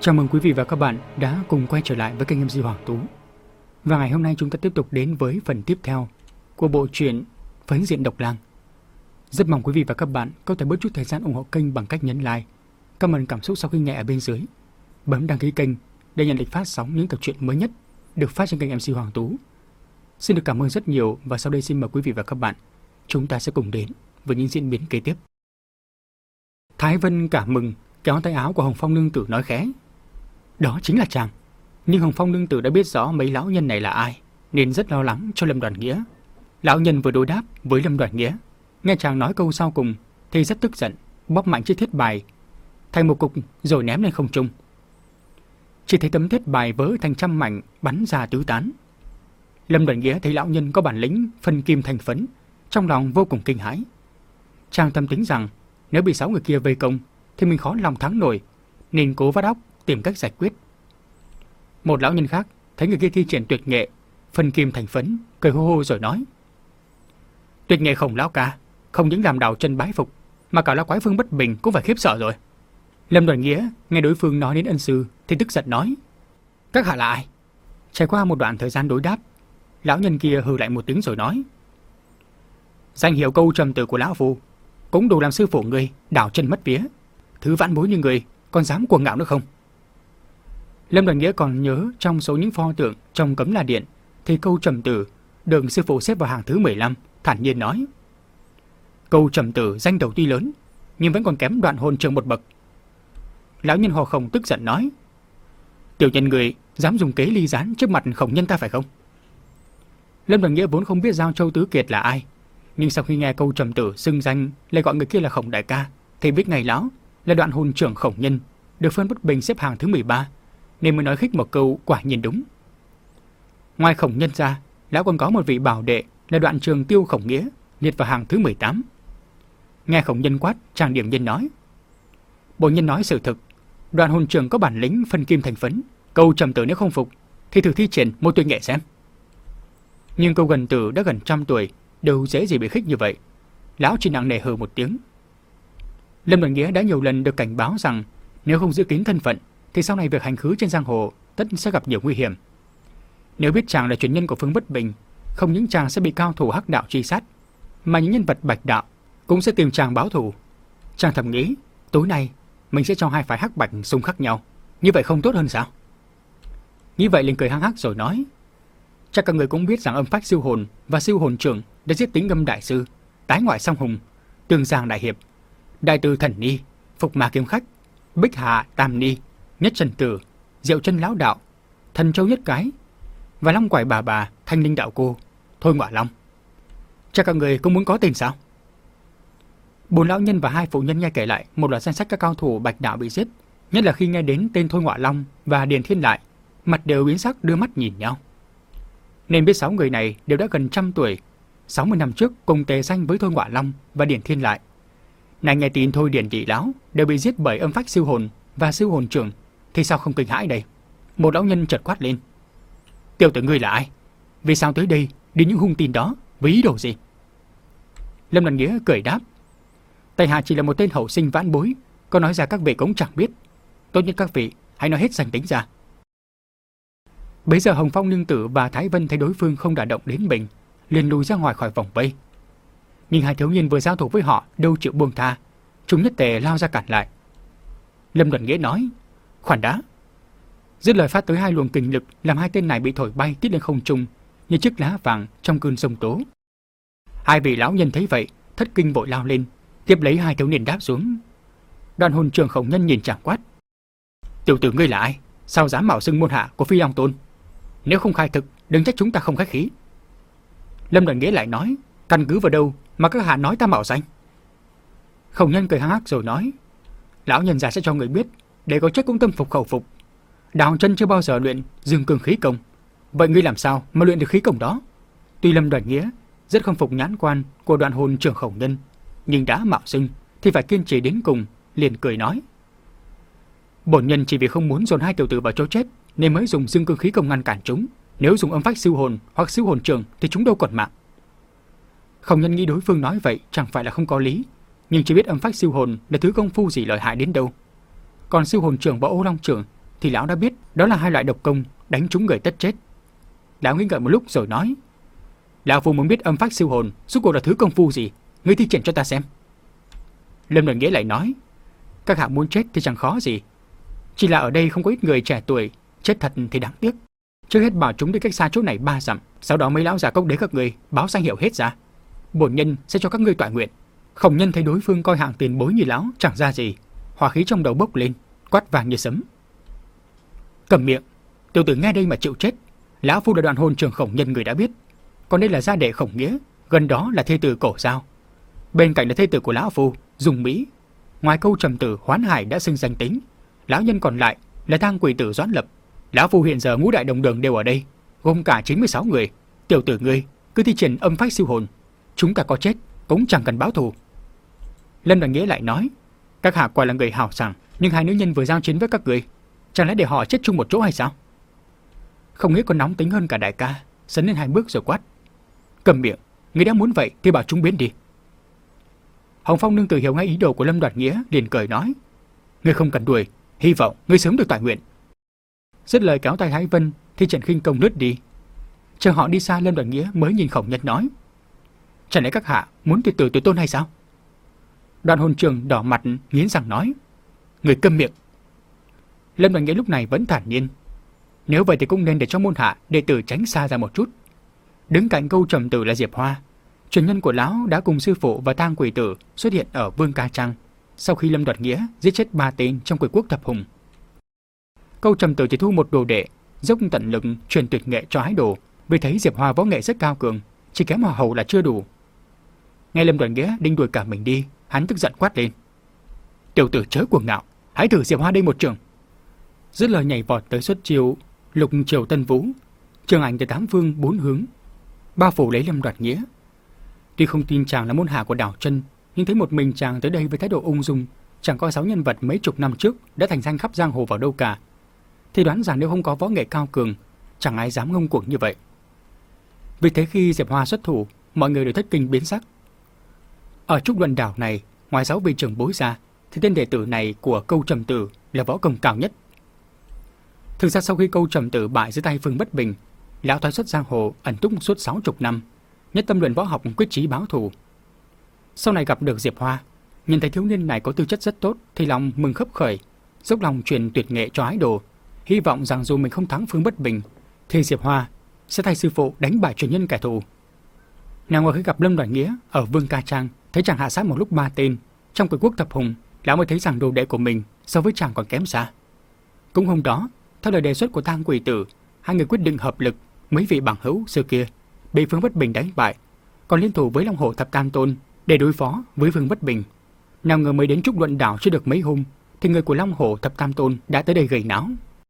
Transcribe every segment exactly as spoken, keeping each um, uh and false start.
Chào mừng quý vị và các bạn đã cùng quay trở lại với kênh em xê Hoàng Tú. Và ngày hôm nay chúng ta tiếp tục đến với phần tiếp theo của bộ truyện Phấn Diện Độc Lang. Rất mong quý vị và các bạn có thể bớt chút thời gian ủng hộ kênh bằng cách nhấn like, comment cảm xúc sau khi nghe ở bên dưới, bấm đăng ký kênh để nhận lịch phát sóng những tập truyện mới nhất được phát trên kênh em xê Hoàng Tú. Xin được cảm ơn rất nhiều và sau đây xin mời quý vị và các bạn chúng ta sẽ cùng đến với những diễn biến kế tiếp. Thái Vân cảm mừng kéo tay áo của Hồng Phong nương tử nói khẽ: "Đó chính là chàng." Nhưng Hồng Phong nương tử đã biết rõ mấy lão nhân này là ai, nên rất lo lắng cho Lâm Đoàn Nghĩa. Lão nhân vừa đối đáp với Lâm Đoàn Nghĩa, nghe chàng nói câu sau cùng thì rất tức giận, bóp mạnh chiếc thiết bài thành một cục rồi ném lên không trung. Chỉ thấy tấm thiết bài vỡ thành trăm mảnh bắn ra tứ tán. Lâm Đoàn Nghĩa thấy lão nhân có bản lĩnh phân kim thành phấn, trong lòng vô cùng kinh hãi. Chàng tâm tính rằng nếu bị sáu người kia vây công thì mình khó lòng thắng nổi, nên cố vắt óc tìm cách giải quyết. Một lão nhân khác thấy người kia thi triển tuyệt nghệ phân kim thành phấn, cười hô hô rồi nói: "Tuyệt nghệ Khổng lão ca không những làm đảo chân bái phục, mà cả lão quái Vương Bất Bình cũng phải khiếp sợ rồi." Lâm Đoàn Nghĩa nghe đối phương nói đến ân sư thì tức giận nói: "Các hạ là ai?" Trải qua một đoạn thời gian đối đáp, lão nhân kia hừ lại một tiếng rồi nói: "Danh hiệu Câu Trầm Tử của lão phu cũng đủ làm sư phụ người đảo chân mất vía. Thứ vãn bối như người còn dám cuồng ngạo nữa không?" Lâm Đoàn Nghĩa còn nhớ trong số những pho tượng trong Cấm La Điện thì Câu Trầm Tử được sư phụ xếp vào hàng thứ mười lăm, thản nhiên nói: "Câu Trầm Tử danh đầu tuy lớn, nhưng vẫn còn kém Đoạn Hồn Trường một bậc." Lão nhân Hồ Khổng tức giận nói: "Tiểu nhân người dám dùng kế ly gián trước mặt Khổng nhân ta phải không?" Lâm Đoàn Nghĩa vốn không biết Giao Châu Tứ Kiệt là ai, nhưng sau khi nghe Câu Trầm Tử xưng danh lại gọi người kia là Khổng đại ca thì biết ngay lão là Đoạn Hồn Trưởng Khổng nhân, được Vương Bất Bình xếp hàng thứ mười ba, nên mới nói khích một câu quả nhiên đúng. Ngoài Khổng nhân ra, lão còn có một vị bảo đệ là Đoạn Trường Tiêu Khổng Nghĩa, liệt vào hàng thứ mười tám. Nghe Khổng nhân quát, chàng điểm nhiên nói: "Bổn nhân nói sự thực, Đoạn Hồn Trưởng có bản lĩnh phân kim thành phấn, Câu Trầm Tử nếu không phục thì thử thi triển một tuyệt nghệ xem." Nhưng Câu Gần Tử đã gần trăm tuổi, đâu dễ gì bị khích như vậy. Lão chỉ nặng nề hừ một tiếng. Lâm Đoàn Nghĩa đã nhiều lần được cảnh báo rằng nếu không giữ kín thân phận thì sau này việc hành khứ trên giang hồ tất sẽ gặp nhiều nguy hiểm. Nếu biết chàng là truyền nhân của Vương Bất Bình, không những chàng sẽ bị cao thủ hắc đạo truy sát, mà những nhân vật bạch đạo cũng sẽ tìm chàng báo thù. Chàng thầm nghĩ, tối nay mình sẽ cho hai phái hắc bạch xung khắc nhau, như vậy không tốt hơn sao? Nghĩ vậy liền cười hăng hắc rồi nói: "Chắc các người cũng biết rằng Âm Phách Siêu Hồn và Siêu Hồn Trưởng đã giết Tính Ngâm đại sư, Tái Ngoại Song Hùng, Tương Giang đại hiệp, Đại Từ Thần Ni, Phục Ma Kiếm Khách, Bích Hạ Tam Ni, Nhất Trần Tử, Diệu Chân Lão Đạo, Thần Châu Nhất Cái và Long Quải Bà Bà, Thanh Linh Đạo Cô, Thôi Ngọa Long. Chắc các người cũng muốn có tên sao?" Bốn lão nhân và hai phụ nhân nghe kể lại một loạt danh sách các cao thủ bạch đạo bị giết, nhất là khi nghe đến tên Thôi Ngọa Long và Điền Thiên Lại, mặt đều biến sắc đưa mắt nhìn nhau. Nên biết sáu người này đều đã gần trăm tuổi, sáu mươi năm trước cùng tề danh với Thôi Ngọa Long và Điền Thiên Lại. Này nghe tin Thôi Điền nhị lão đều bị giết bởi Âm Phách Siêu Hồn và Siêu Hồn Trưởng thì sao không kinh hãi đây? Một lão nhân chợt quát lên: "Tiểu tử ngươi là ai? Vì sao tới đây đi những hung tin đó với ý đồ gì?" Lâm Đoàn Nghĩa cười đáp: "Tại hạ chỉ là một tên hậu sinh vãn bối, có nói ra các vị cũng chẳng biết. Tốt nhất các vị hãy nói hết danh tính ra." Bấy giờ Hồng Phong nương tử và Thái Vân thấy đối phương không đả động đến mình, liền lùi ra ngoài khỏi vòng vây. Nhưng hai thiếu niên vừa giao thủ với họ đâu chịu buông tha, chúng nhất tề lao ra cản lại. Lâm Đoàn Nghĩa nói: "Khoan đã!" Dứt lời phát tới hai luồng kình lực làm hai tên này bị thổi bay tít lên không trung như chiếc lá vàng trong cơn giông tố. Hai vị lão nhân thấy vậy thất kinh vội lao lên, tiếp lấy hai thiếu niên đáp xuống. Đoạn Hồn Trưởng Khổng nhân nhìn chàng quát: "Tiểu tử ngươi là ai? Sao dám mạo xưng môn hạ của Phi Long Tôn? Nếu không khai thực, đừng trách chúng ta không khách khí." Lâm Đoàn Nghĩa lại nói: "Căn cứ vào đâu mà các hạ nói ta mạo danh?" Khổng nhân cười hăng hắc rồi nói: "Lão nhân già sẽ cho người biết, để có trách cũng tâm phục khẩu phục. Đào chân chưa bao giờ luyện dương cương khí công, vậy ngươi làm sao mà luyện được khí công đó?" Tuy Lâm Đoàn Nghĩa rất không phục nhãn quan của Đoạn Hồn Trưởng Khổng nhân, nhưng đã mạo xưng thì phải kiên trì đến cùng, liền cười nói: "Bổn nhân chỉ vì không muốn dồn hai tiểu tử vào chỗ chết nên mới dùng dương cương khí công ngăn cản chúng. Nếu dùng Âm Phách Siêu Hồn hoặc Siêu Hồn Trưởng thì chúng đâu còn mạng." Khổng nhân nghĩ đối phương nói vậy chẳng phải là không có lý, nhưng chỉ biết Âm Phách Siêu Hồn là thứ công phu gì lợi hại đến đâu. Còn Siêu Hồn Trưởng và Ô Long Trưởng thì lão đã biết đó là hai loại độc công đánh trúng người tất chết. Lão nghĩ ngợi một lúc rồi nói: Lão Phu muốn biết âm phách siêu hồn rốt cuộc là thứ công phu gì, ngươi thi triển cho ta xem. Lâm Đoàn Nghĩa lại nói: Các hạ muốn chết thì chẳng khó gì, chỉ là ở đây không có ít người trẻ tuổi, chết thật thì đáng tiếc. Trước hết bảo chúng đi cách xa chỗ này ba dặm, sau đó mấy lão già cốc đế các người báo danh hiệu hết ra. Bổn nhân sẽ cho các ngươi tọa nguyện. Khổng Nhân thấy đối phương coi hạng tiền bối như lão chẳng ra gì, hỏa khí trong đầu bốc lên, quát vàng như sấm: Cầm miệng, tiểu tử nghe đây mà chịu chết. Lão Phu là Đoạn Hồn Trưởng Khổng Nhân người đã biết, còn đây là gia đệ Khổng Nghĩa, gần đó là thê tử Cổ Giao, bên cạnh là thê tử của lão Phu Dùng Mỹ. Ngoài câu trầm tử Hoán Hải đã xưng danh tính, lão nhân còn lại là Tang Quỷ Tử Doãn Lập. Lão Phu hiện giờ ngũ đại đồng đường đều ở đây, gồm cả chín mươi sáu người. Tiểu tử ngươi cứ thi triển âm phách siêu hồn, chúng ta có chết cũng chẳng cần báo thù. Lâm Đoàn Nghĩa lại nói: Các hạ quả là người hào sảng, nhưng hai nữ nhân vừa giao chiến với các người, chẳng lẽ để họ chết chung một chỗ hay sao? Không Nghĩa còn nóng tính hơn cả đại ca, sấn lên hai bước rồi quát: Cầm miệng, ngươi đã muốn vậy thì bảo chúng biến đi. Hồng Phong nương tử hiểu ngay ý đồ của Lâm Đoạt Nghĩa, liền cười nói: Ngươi không cần đuổi, hy vọng ngươi sớm được tọa nguyện. Dứt lời kéo tay Thái Vân thì Trần khinh công lướt đi. Chờ họ đi xa, Lâm Đoạt Nghĩa mới nhìn Khổng Nhân nói: Chẳng lẽ các hạ muốn tuyệt tử tuyệt tôn hay sao? Đoạn Hồn Trưởng đỏ mặt nghiến răng nói: Người câm miệng. Lâm Đoạt Nghĩa lúc này vẫn thản nhiên: Nếu vậy thì cũng nên để cho môn hạ đệ tử tránh xa ra một chút. Đứng cạnh câu trầm tử là Diệp Hoa, truyền nhân của lão đã cùng sư phụ và Tang Quỷ Tử xuất hiện ở Vương Ca Trang sau khi Lâm Đoạt Nghĩa giết chết ba tên trong quỷ quốc thập hùng. Câu trầm tử chỉ thu một đồ đệ, dốc tận lực truyền tuyệt nghệ cho ái đồ, vì thấy Diệp Hoa võ nghệ rất cao cường, chỉ kém hòa hậu là chưa đủ. Nghe Lâm Đoạt Nghĩa định đuổi cả mình đi, hắn tức giận quát lên: Tiểu tử chớ cuồng ngạo, hãy thử Diệp Hoa đây một trường. Dứt lời nhảy vọt tới xuất chiêu Lục Triều Tân Vũ, trường ảnh từ tám phương bốn hướng bao phủ lấy Lâm Đoạt Nghĩa. Tuy không tin chàng là môn hạ của Đào Chân, nhưng thấy một mình chàng tới đây với thái độ ung dung, chẳng có sáu nhân vật mấy chục năm trước đã thành danh khắp giang hồ vào đâu cả, thì đoán rằng nếu không có võ nghệ cao cường, chẳng ai dám ngông cuồng như vậy. Vì thế khi Diệp Hoa xuất thủ, mọi người đều thất kinh biến sắc. Ở Trúc Luận Đảo này, ngoài sáu vị trưởng bối ra, thì tên đệ tử này của câu trầm tử là võ công cao nhất. Thực ra sau khi câu trầm tử bại dưới tay Phương Bất Bình, lão thoái xuất giang hồ ẩn túc suốt sáu chục năm, nhất tâm luyện võ học quyết chí báo thù. Sau này gặp được Diệp Hoa, nhìn thấy thiếu niên này có tư chất rất tốt thì lòng mừng khấp khởi, dốc lòng truyền tuyệt nghệ cho ái đồ, hy vọng rằng dù mình không thắng Phương Bất Bình thì Diệp Hoa sẽ thay sư phụ đánh bại truyền nhân kẻ thù. Nào ngờ khi gặp Lâm Đoạt Nghĩa ở Vương Ca Trang, thấy chàng hạ sát một lúc ba tên trong quỷ quốc thập hùng, lão mới thấy rằng đồ đệ của mình so với chàng còn kém xa. Cũng hôm đó, theo lời đề xuất của Tang Quỷ Tử, hai người quyết định hợp lực, mấy vị bằng hữu xưa kia bị Phương Bất Bình đánh bại, còn liên thủ với Long Hổ Thập Tam Tôn để đối phó với Phương Bất Bình. Nào ngờ mới đến Trúc Luận Đảo chưa được mấy hôm thì người của Long Hổ Thập Tam Tôn đã tới đây gây náo.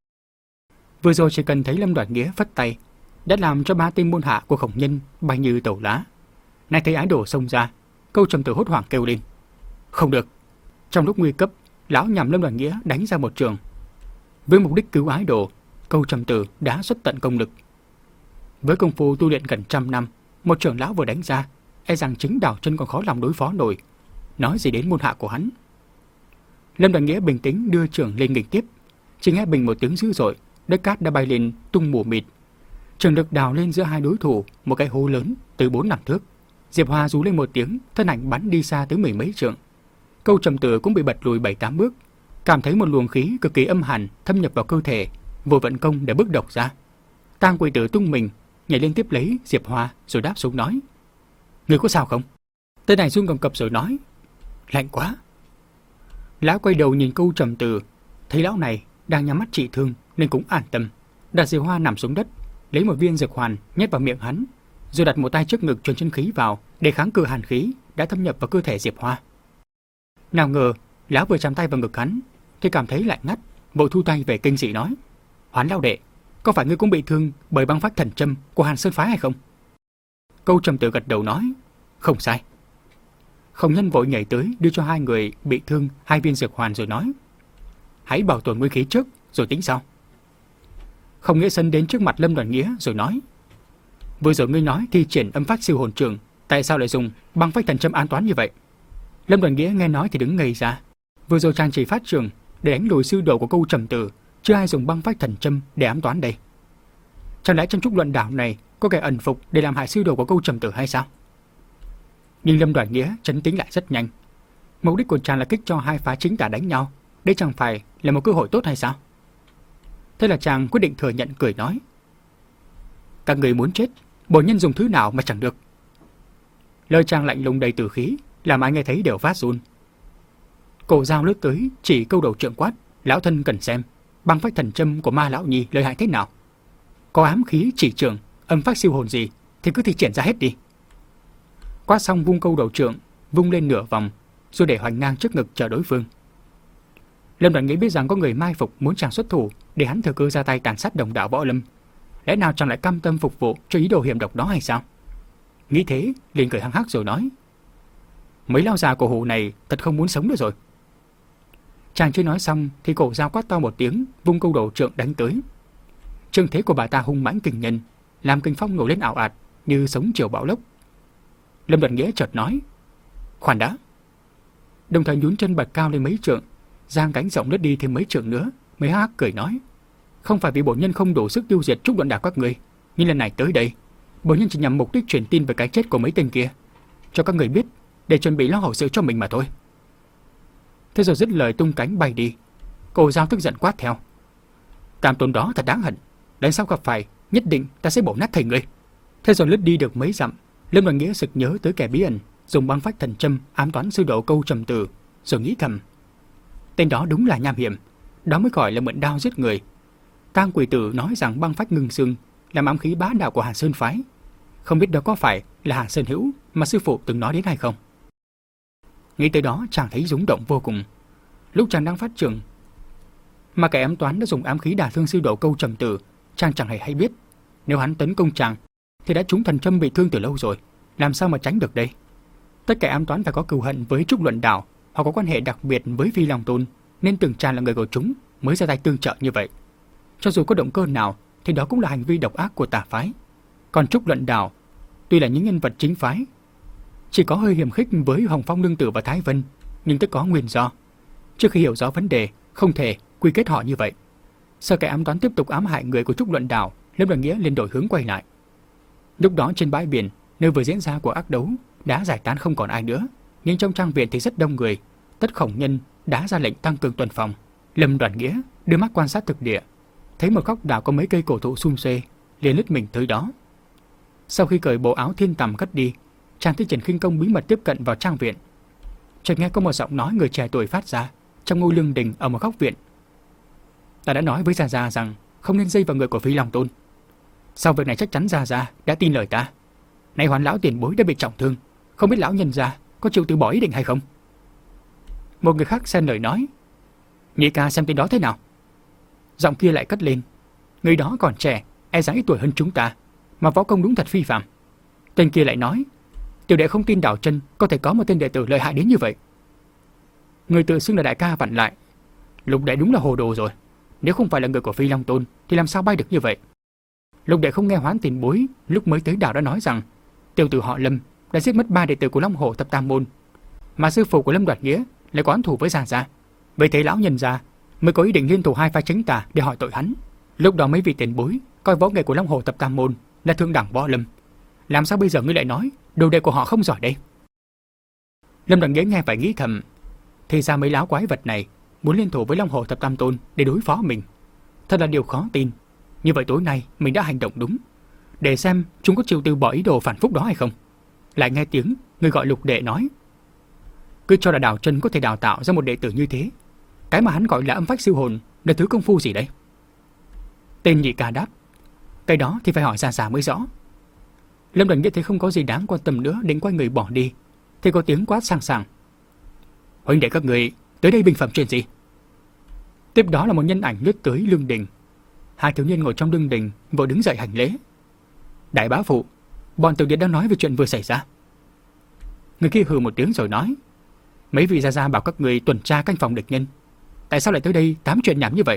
Vừa rồi chỉ cần thấy Lâm Đoạt Nghĩa phất tay đã làm cho ba tên môn hạ của Khổng Nhân bay như tẩu lá. Nay thấy ái đồ xông ra, câu trầm tử hốt hoảng kêu lên: Không được! Trong lúc nguy cấp, lão nhằm Lâm Đoạt Nghĩa đánh ra một trường. Với mục đích cứu ái đồ, câu trầm tử đã xuất tận công lực. Với công phu tu luyện gần trăm năm, một trường lão vừa đánh ra, e rằng chính Đào Chân còn khó lòng đối phó nổi, nói gì đến môn hạ của hắn. Lâm Đoạt Nghĩa bình tĩnh đưa trường lên nghịch tiếp, chỉ nghe bình một tiếng dữ dội, đất cát đã bay lên tung mù mịt. Trường lực đào lên giữa hai đối thủ một cái hố lớn từ bốn năm thước. Diệp Hoa rú lên một tiếng, thân ảnh bắn đi xa tới mười mấy trượng. Câu trầm tử cũng bị bật lùi bảy tám bước, cảm thấy một luồng khí cực kỳ âm hàn thâm nhập vào cơ thể, vội vận công để bước độc ra. Tang Quỷ Tử tung mình nhảy lên tiếp lấy Diệp Hoa rồi đáp xuống nói: Người có sao không? Tên này run cầm cập rồi nói: Lạnh quá. Lão quay đầu nhìn câu trầm tử, thấy lão này đang nhắm mắt trị thương nên cũng an tâm, đặt Diệp Hoa nằm xuống đất, lấy một viên dược hoàn nhét vào miệng hắn, rồi đặt một tay trước ngực truyền chân khí vào để kháng cự hàn khí đã thâm nhập vào cơ thể Diệp Hoa. Nào ngờ lão vừa chạm tay vào ngực hắn thì cảm thấy lạnh ngắt, vội thu tay về kinh dị nói: Hoán lão đệ, có phải ngươi cũng bị thương bởi băng phách thần châm của Hàn Sơn phái hay không? Câu trầm tử gật đầu nói: Không sai. Khổng Nhân vội nhảy tới đưa cho hai người bị thương hai viên dược hoàn rồi nói: Hãy bảo tồn nguyên khí trước rồi tính sau. Không Nghĩa Sân đến trước mặt Lâm Đoạt Nghĩa rồi nói: Vừa rồi ngươi nói thi triển âm phách siêu hồn trường, tại sao lại dùng băng phách thần châm an toán như vậy? Lâm Đoạt Nghĩa nghe nói thì đứng ngây ra. Vừa rồi chàng chỉ phát trường để đánh lùi sư đồ của câu trầm tử, chưa ai dùng băng phách thần châm để ám toán đây. Chẳng lẽ trong trúc luận đảo này có kẻ ẩn phục để làm hại sư đồ của Câu Trầm Tử hay sao? Nhưng Lâm Đoản Nghĩa trấn tĩnh lại rất nhanh. Mục đích của chàng là kích cho hai phái chính tả đánh nhau, đây chẳng phải là một cơ hội tốt hay sao? Thế là chàng quyết định thừa nhận, cười nói: các người muốn chết, bổn nhân dùng thứ nào mà chẳng được. Lời chàng lạnh lùng đầy tử khí, làm ai nghe thấy đều phát run. Cổ dao lướt tới, chỉ Câu Đầu Trượng quát: lão thân cần xem băng phách thần châm của Ma lão nhi lợi hại thế nào. Có ám khí chỉ trường, âm phách siêu hồn gì thì cứ thi triển ra hết đi. Quát xong vung Câu Đầu Trượng vung lên nửa vòng, rồi để hoành ngang trước ngực chờ đối phương. Lâm Đoản Nghĩa biết rằng có người mai phục muốn chàng xuất thủ để hắn thừa cơ ra tay tàn sát đồng đạo võ lâm. Lẽ nào chàng lại cam tâm phục vụ cho ý đồ hiểm độc đó hay sao? Nghĩ thế, liền cười hăng hắc rồi nói: mấy lao già cổ hủ này thật không muốn sống nữa rồi. Chàng chưa nói xong thì cổ dao quát to một tiếng, vung Câu Đầu Trượng đánh tới. Trương thế của bà ta hung mãnh kinh nhân, làm kinh phong nổi lên ảo ạt như sóng chiều bão lốc. Lâm Đoản Nghĩa chợt nói: khoan đã. Đồng thời nhún chân bật cao lên mấy trượng, giang cánh rộng lướt đi thêm mấy trượng nữa, mới hắc hắc cười nói: không phải vì bổn nhân không đủ sức tiêu diệt trúc luận đảo các người, nhưng lần này tới đây, bổn nhân chỉ nhằm mục đích truyền tin về cái chết của mấy tên kia, cho các người biết để chuẩn bị lo hậu sự cho mình mà thôi. Thế rồi dứt lời tung cánh bay đi. Cổ dao tức giận quát theo: cam tôn đó thật đáng hận, lần sau gặp phải nhất định ta sẽ bổ nát thầy người. Thế rồi lướt đi được mấy dặm, Lâm Đoản Nghĩa sực nhớ tới kẻ bí ẩn dùng băng phách thần châm ám toán sư đồ Câu Trầm Tử, rồi nghĩ thầm: tên đó đúng là nham hiểm, đó mới gọi là mượn đao giết người. Tang Quỷ Tử nói rằng băng phách ngưng xương là ám khí bá đạo của Hàn Sơn phái, không biết đó có phải là Hàn Sơn Hữu mà sư phụ từng nói đến hay không. Nghĩ tới đó chàng thấy rúng động vô cùng. Lúc chàng đang phát trường mà kẻ ám toán đã dùng ám khí đả thương sư đồ Câu Trầm Tử, chàng chẳng hề hay biết. Nếu hắn tấn công chàng thì đã trúng thần châm bị thương từ lâu rồi, làm sao mà tránh được đây? Tất cả ám toán phải có cừu hận với trúc luận đảo hoặc có quan hệ đặc biệt với Phi Long Tôn, nên tưởng chàng là người của chúng mới ra tay tương trợ như vậy. Cho dù có động cơ nào thì đó cũng là hành vi độc ác của tà phái. Còn trúc luận đảo tuy là những nhân vật chính phái, chỉ có hơi hiềm khích với Hồng Phong Nương Tử và Thái Vân, nhưng tất có nguyên do. Trước khi hiểu rõ vấn đề, không thể quy kết họ như vậy. Sợ kẻ ám toán tiếp tục ám hại người của trúc luận đảo, Lâm Đoản Nghĩa liền đổi hướng quay lại. Lúc đó trên bãi biển, nơi vừa diễn ra cuộc ác đấu, đã giải tán không còn ai nữa, nhưng trong trang viện thì rất đông người. Tất Khổng Nhân đã ra lệnh tăng cường tuần phòng. Lâm Đoản Nghĩa đưa mắt quan sát thực địa, thấy một góc đảo có mấy cây cổ thụ sum xuê, liền lướt mình tới đó. Sau khi cởi bộ áo thiên tầm cất đi, chàng thi triển khinh công bí mật tiếp cận vào trang viện. Chợt nghe có một giọng nói người trẻ tuổi phát ra trong ngôi lương đình ở một góc viện: ta đã nói với Gia Gia rằng không nên dây vào người của Phi Long Tôn. Sau việc này chắc chắn Gia Gia đã tin lời ta. Nay Hoàn lão tiền bối đã bị trọng thương, không biết lão nhân gia có chịu từ bỏ ý định hay không? Một người khác xen lời nói: nhị ca xem tên đó thế nào. Giọng kia lại cất lên: người đó còn trẻ, e rằng ít tuổi hơn chúng ta, mà võ công đúng thật phi phàm. Tên kia lại nói: tiểu đệ không tin Đào Chân có thể có một tên đệ tử lợi hại đến như vậy. Người tự xưng là đại ca vặn lại: Lục đệ đúng là hồ đồ rồi, nếu không phải là người của Phi Long Tôn thì làm sao bay được như vậy? Lục đệ không nghe Hoán tiền bối lúc mới tới đảo đã nói rằng tiểu tử họ Lâm đã giết mất ba đệ tử của Long Hồ Thập Tam Môn, mà sư phụ của Lâm Đoản Nghĩa lại có oán thù với Gia Gia. Vậy thế lão nhân gia mới có ý định liên thủ hai phái chính tà để hỏi tội hắn. Lúc đó mấy vị tiền bối coi võ nghệ của Long Hồ Thập Tam Môn là thượng đẳng võ lâm, làm sao bây giờ ngươi lại nói đồ đệ của họ không giỏi đây? Lâm Đoản Nghĩa nghe phải nghĩ thầm, thì ra mấy láo quái vật này muốn liên thủ với Long Hồ Thập Tam Tôn để đối phó mình, thật là điều khó tin. Như vậy tối nay mình đã hành động đúng, để xem chúng có chịu từ bỏ ý đồ phản phúc đó hay không. Lại nghe tiếng người gọi Lục đệ nói: cứ cho là Đào Chân có thể đào tạo ra một đệ tử như thế, cái mà hắn gọi là âm phách siêu hồn là thứ công phu gì đấy? Tên nhị ca đáp: cái đó thì phải hỏi Gia Gia mới rõ. Lâm Đoản Nghĩa thấy không có gì đáng quan tâm nữa, định quay người bỏ đi, thì có tiếng quát sang sảng: huynh đệ các người tới đây bình phẩm chuyện gì? Tiếp đó là một nhân ảnh lướt tới lương đình. Hai thiếu niên ngồi trong lương đình vội đứng dậy hành lễ: đại bá phụ, bọn tiểu đệ đang nói về chuyện vừa xảy ra. Người kia hừ một tiếng rồi nói: mấy vị Gia Gia bảo các người tuần tra canh phòng địch nhân, tại sao lại tới đây tám chuyện nhảm như vậy?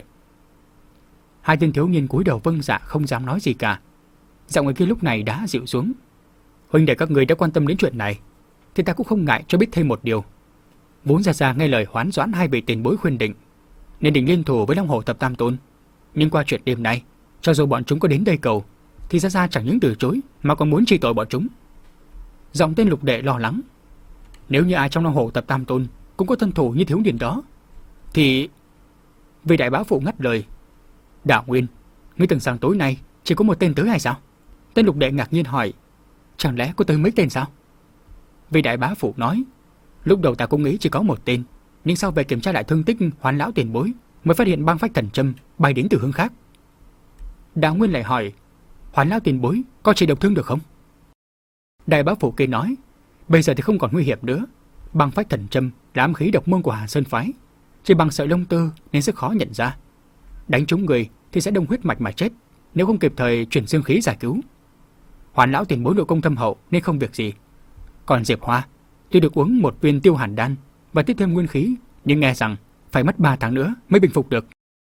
Hai tên thiếu niên cúi đầu vâng dạ, không dám nói gì cả. Giọng người kia lúc này đã dịu xuống: huynh đệ các người đã quan tâm đến chuyện này, thì ta cũng không ngại cho biết thêm một điều. Vốn Gia Gia nghe lời hoán doãn hai vị tiền bối khuyên định, nên định liên thủ với Long Hồ Thập Tam Tôn Nhưng qua chuyện đêm nay, cho dù bọn chúng có đến đây cầu, thì Gia Gia chẳng những từ chối mà còn muốn trị tội bọn chúng. Giọng tên Lục Đệ lo lắng. Nếu như ai trong Long Hồ tập Tam Tôn cũng có thân thủ như thiếu niên đó, thì... Vị đại bá phụ ngắt lời. Đạo Nguyên, ngươi tưởng rằng tối nay chỉ có một tên tới hay sao? Tên Lục Đệ ngạc nhiên hỏi. Chẳng lẽ có tới mấy tên sao? Vị đại bá phụ nói. Lúc đầu ta cũng nghĩ chỉ có một tên, nhưng sau về kiểm tra lại thương tích Hoán lão tiền bối mới phát hiện băng phách thần châm bay đến từ hướng khác. Đạo Nguyên lại hỏi. Hoán lão tiền bối có trị độc thương được không? Đại bá phụ kia nói. Bây giờ thì không còn nguy hiểm nữa. Băng phách thần châm là ám khí độc môn của Hà Sơn phái, chỉ bằng sợi lông tơ nên rất khó nhận ra. Đánh trúng người thì sẽ đông huyết mạch mà chết, nếu không kịp thời chuyển dương khí giải cứu. Hoán lão tiền bối nội công thâm hậu nên không việc gì. Còn Diệp Hoa tuy được uống một viên tiêu hàn đan và tiếp thêm nguyên khí, nhưng nghe rằng phải mất ba tháng nữa mới bình phục được.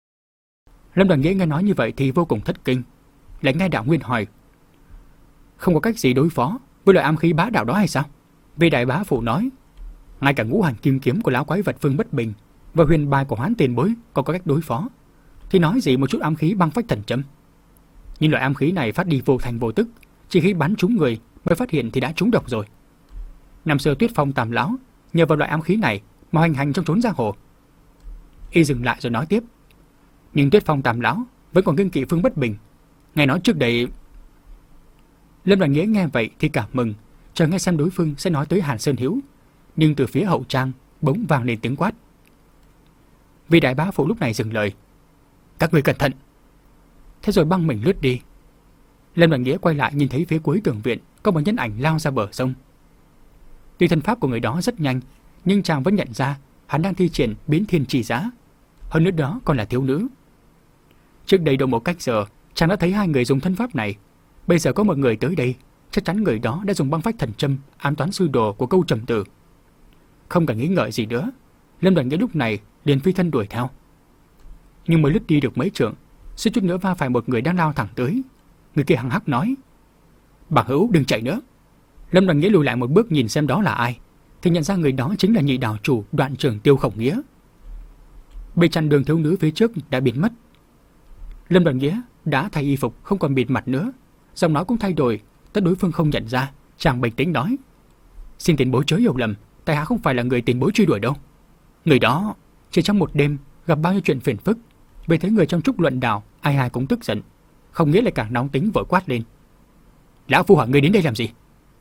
Lâm Đoàn Nghĩa nghe nói như vậy thì vô cùng thất kinh, lại nghe Đạo Nguyên hỏi. Không có cách gì đối phó với loại ám khí bá đạo đó hay sao? Vị đại bá phụ nói. Ngay cả ngũ hành kim kiếm của lão quái vật Phương Bất Bình và huyền bài của Hoán tiền bối còn có cách đối phó, thì nói gì một chút ám khí băng phách thần châm. Nhưng loại ám khí này phát đi vô thành vô tức, chỉ khi bắn trúng người mới phát hiện thì đã trúng độc rồi. Năm xưa Tuyết Phong Tam lão nhờ vào loại ám khí này mà hoành hành trong trốn giang hồ. Y dừng lại rồi nói tiếp. Nhưng Tuyết Phong Tam lão vẫn còn kiêng kỵ Phương Bất Bình. Nghe nói trước đây... Lâm Đoàn Nghĩa nghe vậy thì cảm mừng, chờ nghe xem đối phương sẽ nói tới Hàn Sơn Hiếu. Nhưng từ phía hậu trang bỗng vang lên tiếng quát. Vị đại bá phụ lúc này dừng lời. Các người cẩn thận. Thế rồi băng mình lướt đi. Lâm Đoàn Nghĩa quay lại nhìn thấy phía cuối tường viện có một nhân ảnh lao ra bờ sông. Tuy thân pháp của người đó rất nhanh, nhưng chàng vẫn nhận ra hắn đang thi triển biến thiên chỉ giá. Hơn nữa đó còn là thiếu nữ. Trước đây độ một cách giờ, chàng đã thấy hai người dùng thân pháp này. Bây giờ có một người tới đây, chắc chắn người đó đã dùng băng phách thần châm ám toán sư đồ của Câu Trầm Tử. Không cần nghĩ ngợi gì nữa, Lâm Đoàn Nghĩa lúc này liền phi thân đuổi theo. Nhưng mới lướt đi được mấy trượng, suýt chút nữa va phải một người đang lao thẳng tới. Người kia hằng hắc nói. Bằng hữu đừng chạy nữa. Lâm Đoàn Nghĩa lùi lại một bước nhìn xem đó là ai, thì nhận ra người đó chính là nhị đảo chủ Đoạn Trưởng Tiêu Khổng Nghĩa. Bầy chặn đường thiếu nữ phía trước đã biến mất. Lâm Đoàn Nghĩa đã thay y phục, không còn bịt mặt nữa, giọng nói cũng thay đổi, tất đối phương không nhận ra. Chàng bình tĩnh nói. Xin tiền bối chớ hiểu lầm, tại hạ không phải là người tiền bối truy đuổi đâu. Người đó chỉ trong một đêm gặp bao nhiêu chuyện phiền phức, vì thấy người trong trúc luận đảo ai ai cũng tức giận, không nghĩa lại càng nóng tính vội quát lên. Lão phu hỏi ngươi đến đây làm gì?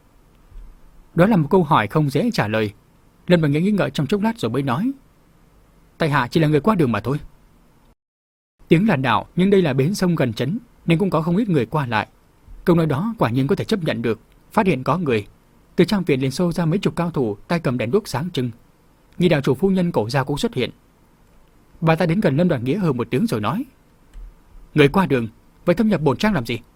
Đó là một câu hỏi không dễ trả lời. Lâm Đoàn Nghĩa nghĩ ngợi trong chốc lát rồi mới nói. Tại hạ chỉ là người qua đường mà thôi. Tiếng là đảo, nhưng đây là bến sông gần trấn nên cũng có không ít người qua lại. Câu nói đó quả nhiên có thể chấp nhận được. Phát hiện có người, từ trang viện liền xô ra mấy chục cao thủ tay cầm đèn đuốc sáng trưng. Nhị đạo chủ phu nhân Cổ Gia cũng xuất hiện. Bà ta đến gần Lâm Đoàn Nghĩa hừ một tiếng rồi nói. Người qua đường, vậy thâm nhập bổn trang làm gì?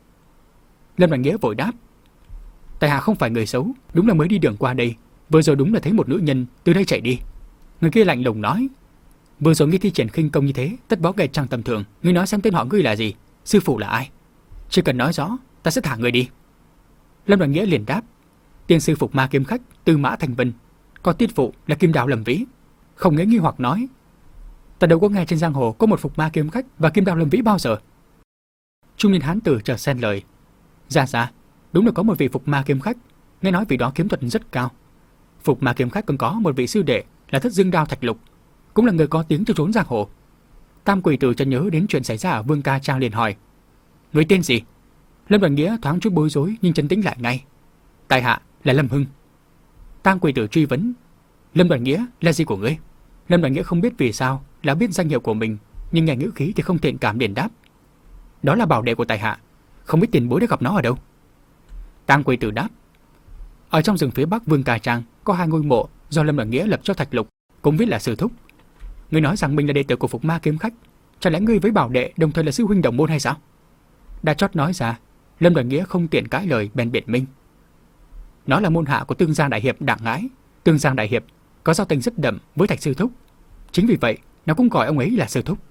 Lâm Đoàn Nghĩa vội đáp. Tại hạ không phải người xấu, đúng là mới đi đường qua đây, vừa rồi đúng là thấy một nữ nhân từ đây chạy đi. Người kia lạnh lùng nói. Vừa rồi ngươi thi triển khinh công như thế, tất võ nghệ chẳng tầm thường. Ngươi nói xem tên họ ngươi là gì, sư phụ là ai? Chỉ cần nói rõ, ta sẽ thả người đi. Lâm Đoàn Nghĩa liền đáp. Tiên sư Phục Ma kiếm khách Tư Mã Thành Vân, còn tiết phụ là Kim Đao Lâm Vĩ. Không Nghĩa nghi hoặc nói. Ta đâu có nghe trên giang hồ có một Phục Ma kiếm khách và Kim Đao Lâm Vĩ bao giờ. Trung niên hán tử chợt xen lời. Ra ra, đúng là có một vị Phục Ma kiếm khách, nghe nói vị đó kiếm thuật rất cao. Phục Ma kiếm khách còn có một vị sư đệ là Thất Dương Đao Thạch Lục, cũng là người có tiếng trong trốn giang hồ. Tam quỷ tử chợt nhớ đến chuyện xảy ra ở Vương Ca Trang liền hỏi. Người tên gì? Lâm Đoàn Nghĩa thoáng chút bối rối nhưng trấn tĩnh lại ngay. Tại hạ là Lâm Hưng. Tam quỷ tử truy vấn. Lâm Đoàn Nghĩa là gì của ngươi? Lâm Đoàn Nghĩa không biết vì sao là biết danh hiệu của mình, nhưng nghe ngữ khí thì không thiện cảm liền đáp. Đó là bảo đệ của tại hạ, không biết tiền bối đã gặp nó ở đâu. Tam quỷ tử đáp. Ở trong rừng phía bắc Vương Ca Trang có hai ngôi mộ do Lâm Đoàn Nghĩa lập cho Thạch Lục, cũng viết là sư thúc. Ngươi nói rằng mình là đệ tử của Phục Ma kiếm khách, chẳng lẽ ngươi với bảo đệ đồng thời là sư huynh đồng môn hay sao? Đã chót nói ra, Lâm Đoàn Nghĩa không tiện cãi lời bèn biện minh. Nó là môn hạ của Tương Giang đại hiệp Đặng Ngãi. Tương Giang đại hiệp có giao tình rất đậm với Thạch sư thúc, chính vì vậy nó cũng gọi ông ấy là sư thúc.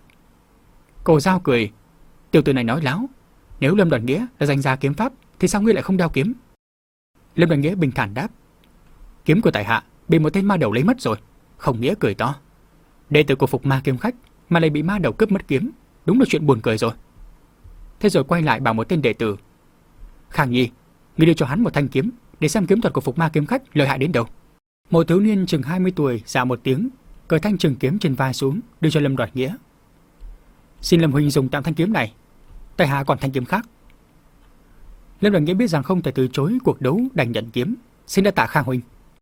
Cổ Giao cười. Tiểu tử này nói láo, nếu Lâm Đoàn Nghĩa là danh gia kiếm pháp thì sao ngươi lại không đao kiếm? Lâm Đoàn Nghĩa bình thản đáp. Kiếm của tại hạ bị một tên ma đầu lấy mất rồi. Không Nghĩa cười to. Đệ tử của Phục Ma kiếm khách mà lại bị ma đầu cướp mất kiếm, đúng là chuyện buồn cười rồi. Thế rồi quay lại bảo một tên đệ tử: Khang Nhi, ngươi đưa cho hắn một thanh kiếm để xem kiếm thuật của Phục Ma kiếm khách lợi hại đến đâu. Một thiếu niên chừng hai mươi tuổi dạ một tiếng, cởi thanh trường kiếm trên vai xuống, đưa cho Lâm Đoạt Nghĩa. Xin Lâm huynh dùng tạm thanh kiếm này, tại hạ còn thanh kiếm khác. Lâm Đoạt Nghĩa biết rằng không thể từ chối cuộc đấu, đành nhận kiếm. Xin đa tạ Khang huynh.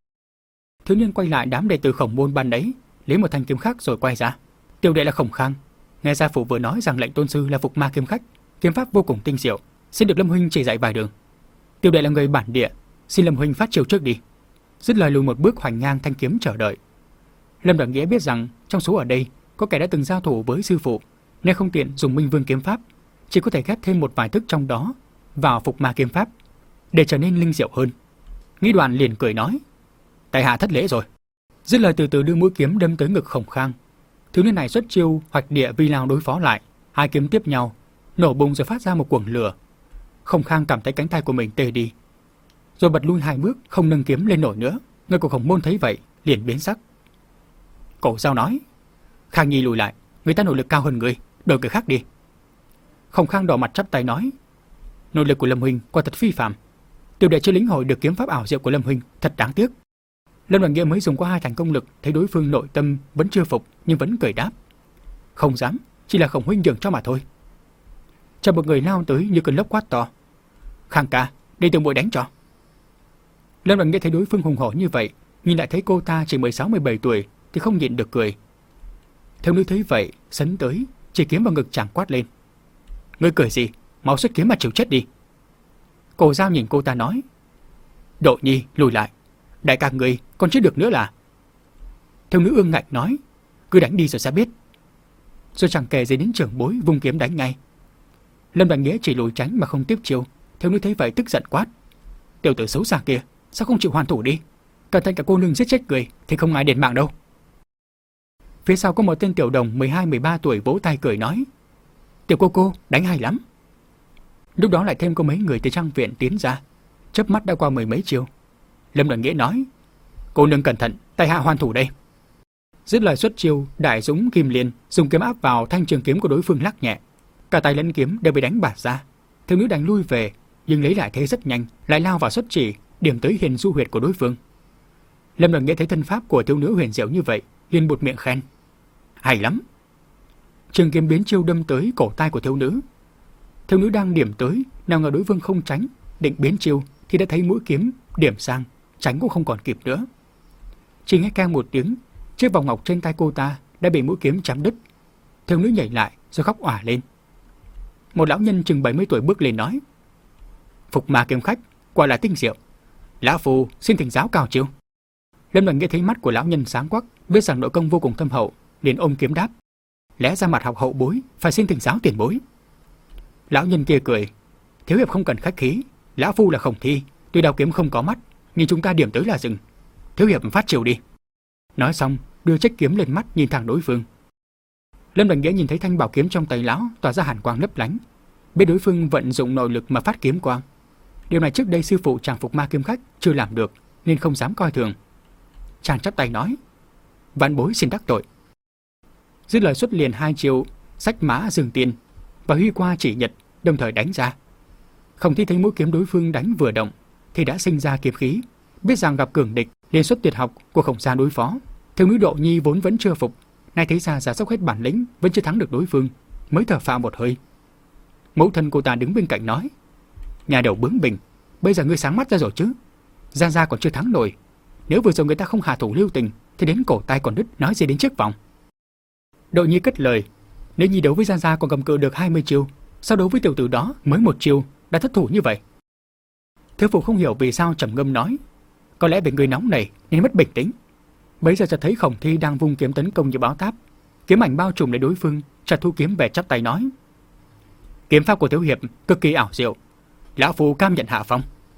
Thiếu niên quay lại đám đệ tử Khổng môn ban đấy, lấy một thanh kiếm khác rồi quay ra. Tiểu đệ là Khổng Khang, nghe gia phụ vừa nói rằng lệnh tôn sư là Phục Ma kiếm khách, kiếm pháp vô cùng tinh diệu, xin được Lâm huynh chỉ dạy vài đường. Tiểu đệ là người bản địa, xin Lâm huynh phát chiêu trước đi. Dứt lời lùi một bước hoành ngang thanh kiếm chờ đợi. Lâm Đoạt Nghĩa biết rằng trong số ở đây có kẻ đã từng giao thủ với sư phụ, nên không tiện dùng Minh Vương kiếm pháp, chỉ có thể ghép thêm một vài thức trong đó vào Phục Ma kiếm pháp để trở nên linh diệu hơn. Nghĩ đoạn liền cười nói: tại hạ thất lễ rồi. Dứt lời từ từ đưa mũi kiếm đâm tới ngực Khổng Khang. Thiếu niên này xuất chiêu hoạch địa vi lao đối phó lại, hai kiếm tiếp nhau, nổ bùng rồi phát ra một cuồng lửa. Khổng Khang cảm thấy cánh tay của mình tê đi, rồi bật lui hai bước, không nâng kiếm lên nổi nữa. Người của Khổng môn thấy vậy liền biến sắc. Cổ Giao nói: Khang Nhi lùi lại, người ta nội lực cao hơn người, đổi người khác đi. Khổng Khang đỏ mặt chắp tay nói: nội lực của Lâm huynh quả thật phi phàm, tiểu đệ chưa lĩnh hội được kiếm pháp ảo diệu của Lâm huynh, thật đáng tiếc. Lâm Đoạt Nghĩa mới dùng qua hai thành công lực, thấy đối phương nội tâm vẫn chưa phục nhưng vẫn cười đáp: không dám, chỉ là Khổng huynh nhường cho mà thôi. Cho một người lao tới như cơn lốc quát to: Khang ca, đây từ muội đánh cho. Lâm Đoạt Nghĩa thấy đối phương hùng hổ như vậy, nhìn lại thấy cô ta chỉ mười sáu mười bảy tuổi thì không nhịn được cười. Thiếu nữ thấy vậy sấn tới, chỉ kiếm vào ngực chàng quát lên: ngươi cười gì, mau xuất kiếm mà chịu chết đi. Cổ Giao nhìn cô ta nói: Độ Nhi lùi lại, đại ca người còn chết được nữa là. Thiếu nữ ương ngạnh nói: cứ đánh đi rồi sẽ biết. Rồi chẳng kể gì đến trưởng bối, vung kiếm đánh ngay. Lâm Đoạt Nghĩa chỉ lùi tránh mà không tiếp chiêu. Thiếu nữ thấy vậy tức giận quát: tiểu tử xấu xa kia, sao không chịu hoàn thủ đi, cẩn thận cả cô nương giết chết người thì không ai đền mạng đâu. Phía sau có một tên tiểu đồng mười hai mười ba tuổi vỗ tay cười nói: tiểu cô cô đánh hay lắm. Lúc đó lại thêm có mấy người từ trang viện tiến ra, chớp mắt đã qua mười mấy chiêu. Lâm Đoạt Nghĩa nói: cô nương cẩn thận, tại hạ hoàn thủ đây. Dứt lời xuất chiêu, đại dũng kim liên dùng kiếm áp vào thanh trường kiếm của đối phương lắc nhẹ, cả tay lẫn kiếm đều bị đánh bạt ra. Thiếu nữ đánh lui về, nhưng lấy lại thế rất nhanh, lại lao vào xuất chỉ, điểm tới hiền du huyệt của đối phương. Lâm Đoạt Nghĩa thấy thân pháp của thiếu nữ huyền diệu như vậy, liền buột miệng khen: hay lắm. Trường kiếm biến chiêu đâm tới cổ tay của thiếu nữ. Thiếu nữ đang điểm tới, nào ngờ đối phương không tránh, định biến chiêu thì đã thấy mũi kiếm điểm sang, tránh cũng không còn kịp nữa. Chỉ nghe keng một tiếng, chiếc vòng ngọc trên tay cô ta đã bị mũi kiếm chém đứt. Thiếu nữ nhảy lại rồi khóc òa lên. Một lão nhân chừng bảy mươi tuổi bước lên nói: Phục Ma kiếm khách quả là tinh diệu, lão phu xin thỉnh giáo cao chiêu. Lâm Đoạt Nghĩa thấy mắt của lão nhân sáng quắc, biết rằng nội công vô cùng thâm hậu, liền ôm kiếm đáp: lẽ ra mặt học hậu bối, phải xin thỉnh giáo tiền bối. Lão nhân kia cười: thiếu hiệp không cần khách khí, lão phu là Khổng Thi, tuy đao kiếm không có mắt, nhưng chúng ta điểm tới là dừng. Thiếu hiệp phát chiều đi. Nói xong, đưa chiếc kiếm lên mắt nhìn thẳng đối phương. Lâm Đoạt Nghĩa nhìn thấy thanh bảo kiếm trong tay lão tỏa ra hàn quang lấp lánh, biết đối phương vận dụng nội lực mà phát kiếm quang. Điều này trước đây sư phụ chàng Phục Ma kiếm khách chưa làm được, nên không dám coi thường. Chàng chắp tay nói: vạn bối xin đắc tội. Dứt lời xuất liền hai chiêu sách mã dừng tiền và huy qua chỉ nhật, đồng thời đánh ra. Khổng Thi thấy mũi kiếm đối phương đánh vừa động thì đã sinh ra kiếm khí, biết rằng gặp cường địch, liền xuất tuyệt học của Khổng gia đối phó. Thiếu nữ Độ Nhi vốn vẫn chưa phục, nay thấy ra giả dốc hết bản lĩnh vẫn chưa thắng được đối phương, mới thở phào một hơi. Mẫu thân cô ta đứng bên cạnh nói: nhà đầu bướng bỉnh, bây giờ ngươi sáng mắt ra rồi chứ? Gia Gia còn chưa thắng nổi, nếu vừa rồi người ta không hạ thủ lưu tình thì đến cổ tay còn đứt, nói gì đến chiếc vòng. Độ Nhi cất lời: nếu Nhi đấu với Gia Gia còn cầm cự được hai mươi chiêu, sao đấu với tiểu tử đó mới một chiêu đã thất thủ như vậy? Thiếu phụ không hiểu vì sao trầm ngâm nói: có lẽ vì người nóng này nên mất bình tĩnh. Bấy giờ chợt thấy Khổng Thi đang vung kiếm tấn công như báo táp, kiếm ảnh bao trùm lấy đối phương, chợt thu kiếm về chắp tay nói: kiếm pháp của thiếu hiệp cực kỳ ảo diệu, lão phu cam nhận hạ phong.